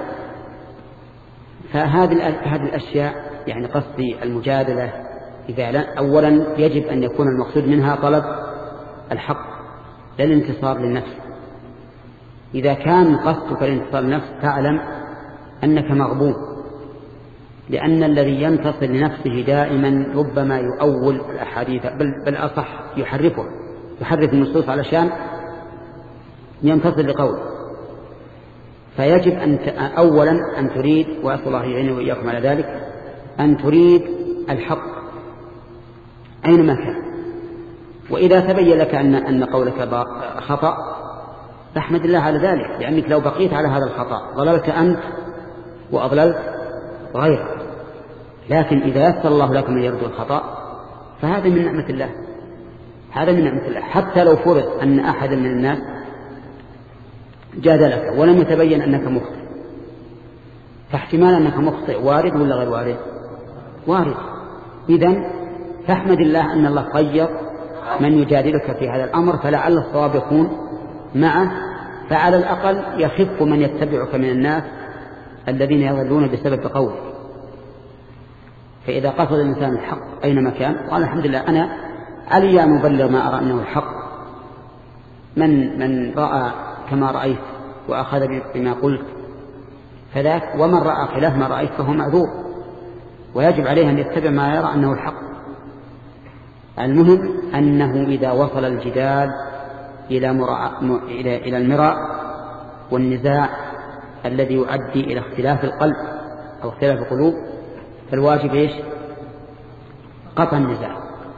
فهذه هذه الأشياء يعني قصدي المجادلة إذا أولا يجب أن يكون المقصود منها طلب الحق لا الانتصار للنفس. إذا كان قصدك الانتصار للنفس فاعلم أنك مغبون، لأن الذي ينتصر لنفسه دائما ربما يؤول الأحاديث بل, بل أصح يحرفها يحرف النصوص علشان ينتصر لقوله. فيجب أن أولا أن تريد، وأسأل الله يعيني وإياكم على ذلك، أن تريد الحق أينما كان. وإذا تبين لك أن, أن قولك خطأ فاحمد الله على ذلك، لأنك لو بقيت على هذا الخطأ ضللت أنت وأضللت غيرك. لكن إذا يسر الله لك من يرد الخطأ فهذا من نعمة الله، هذا من نعمة الله. حتى لو فرض أن أحد من الناس جادلك ولم يتبين أنك مخطئ، فاحتمال أنك مخطئ وارد ولا غير وارد؟ وارد. إذن فاحمد الله أن الله خير من يجادلك في هذا الأمر، فلعل الصواب يكون معه، فعلى الأقل يخف من يتبعك من الناس الذين يضلون بسبب قوله. فإذا قصد الإنسان الحق أينما كان قال الحمد لله أنا علي أن أبلغ ما أرى أنه الحق. من من رأى كما رأيت وأخذ بما قلت فذاك، ومن رأى خلاف ما رأيت فهو معذور، ويجب عليه أن يتبع ما يرى أنه الحق. المهم أنه إذا وصل الجدال إلى, مرا... إلى... إلى المراء والنزاع الذي يؤدي إلى اختلاف القلب أو اختلاف القلوب فالواجب إيش؟ قطع النزاع.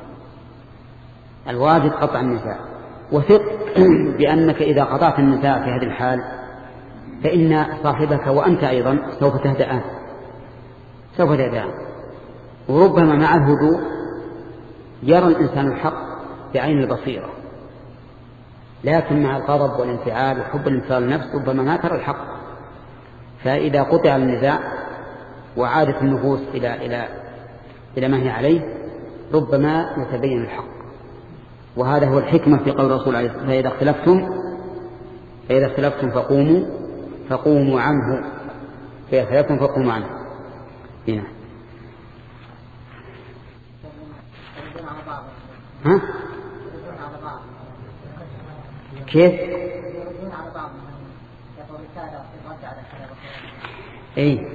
الواجب قطع النزاع. وثق بأنك إذا قطعت النزاع في هذه الحال فإن صاحبك وأنت أيضا سوف تهدأان سوف تهدأان وربما مع الهدوء يرى الإنسان الحق بعين البصيرة، لكن مع الغضب والانفعال وحب الانتصار للنفس ربما ما ترى الحق. فإذا قطع النزاع وعادت النفوس إلى إلى إلى ما هي عليه ربما يتبين الحق. وهذا هو الحكمة في قول الرسول عليه الصلاة والسلام: فإذا اختلفتم فإذا اختلفتم فقوموا فقوموا عنه فإذا اختلفتم فقوموا عنه. هنا ها كيف؟ اي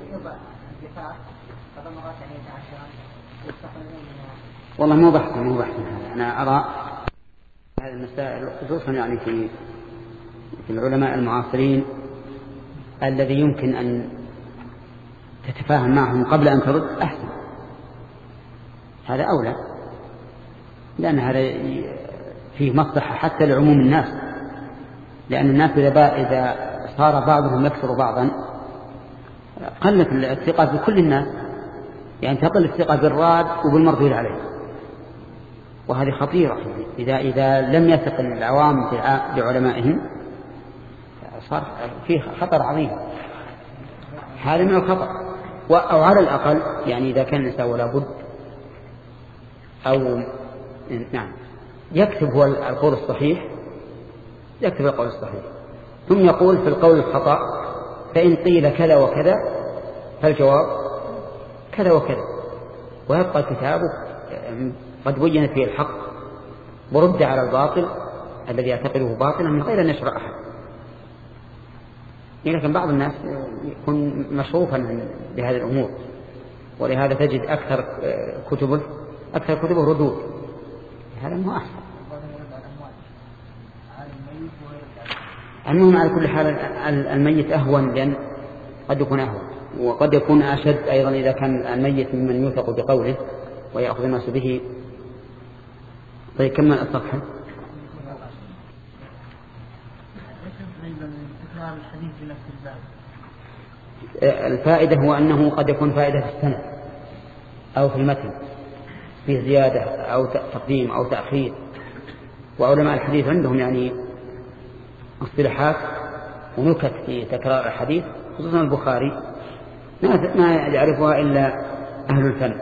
والله مو بحث مو بحث هذا. انا ارى هذه المسائل خصوصا يعني في في العلماء المعاصرين الذي يمكن ان تتفاهم معهم قبل ان ترد احسن، هذا اولى، لان هذا فيه مصلحه حتى لعموم الناس. لان الناس اذا صار بعضهم يكسر بعضا قلت الثقة بكل الناس، يعني تقل الثقة بالراد وبالمردود عليه، وهذه خطيرة. إذا إذا لم يثق العوام بعلمائهم صار فيه خطر عظيم. هذا من الخطر. أو على الأقل يعني إذا كان الإنسان ولا بد أو نعم يكتب هو القول الصحيح، يكتب القول الصحيح ثم يقول في القول الخطأ فإن قيل كذا وكذا فالجواب كذا وكذا، ويبقى كتابه قد بين فيه الحق ورد على الباطل الذي يعتقده باطلا من غير أن يشرع أحد. لكن بعض الناس يكون مشروفا بهذه الأمور، ولهذا تجد أكثر كتبه أكثر كتبه ردود. هذا مو أحسن. المهم على كل حال الميت أهون، لأن قد يكون أهون وقد يكون أشد أيضا إذا كان الميت ممن يوثق بقوله ويأخذ الناس به طيب كم الصفحة؟ الفائدة هو أنه قد يكون فائدة في السنة أو في المتن في زيادة أو تقديم أو تأخير. وعلماء الحديث عندهم يعني اصطلاحات ونكت في تكرار الحديث، خصوصا البخاري ما يعرفها إلا أهل الفن.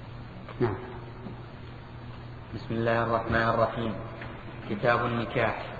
نعم. بسم الله الرحمن الرحيم. كتاب النكاح.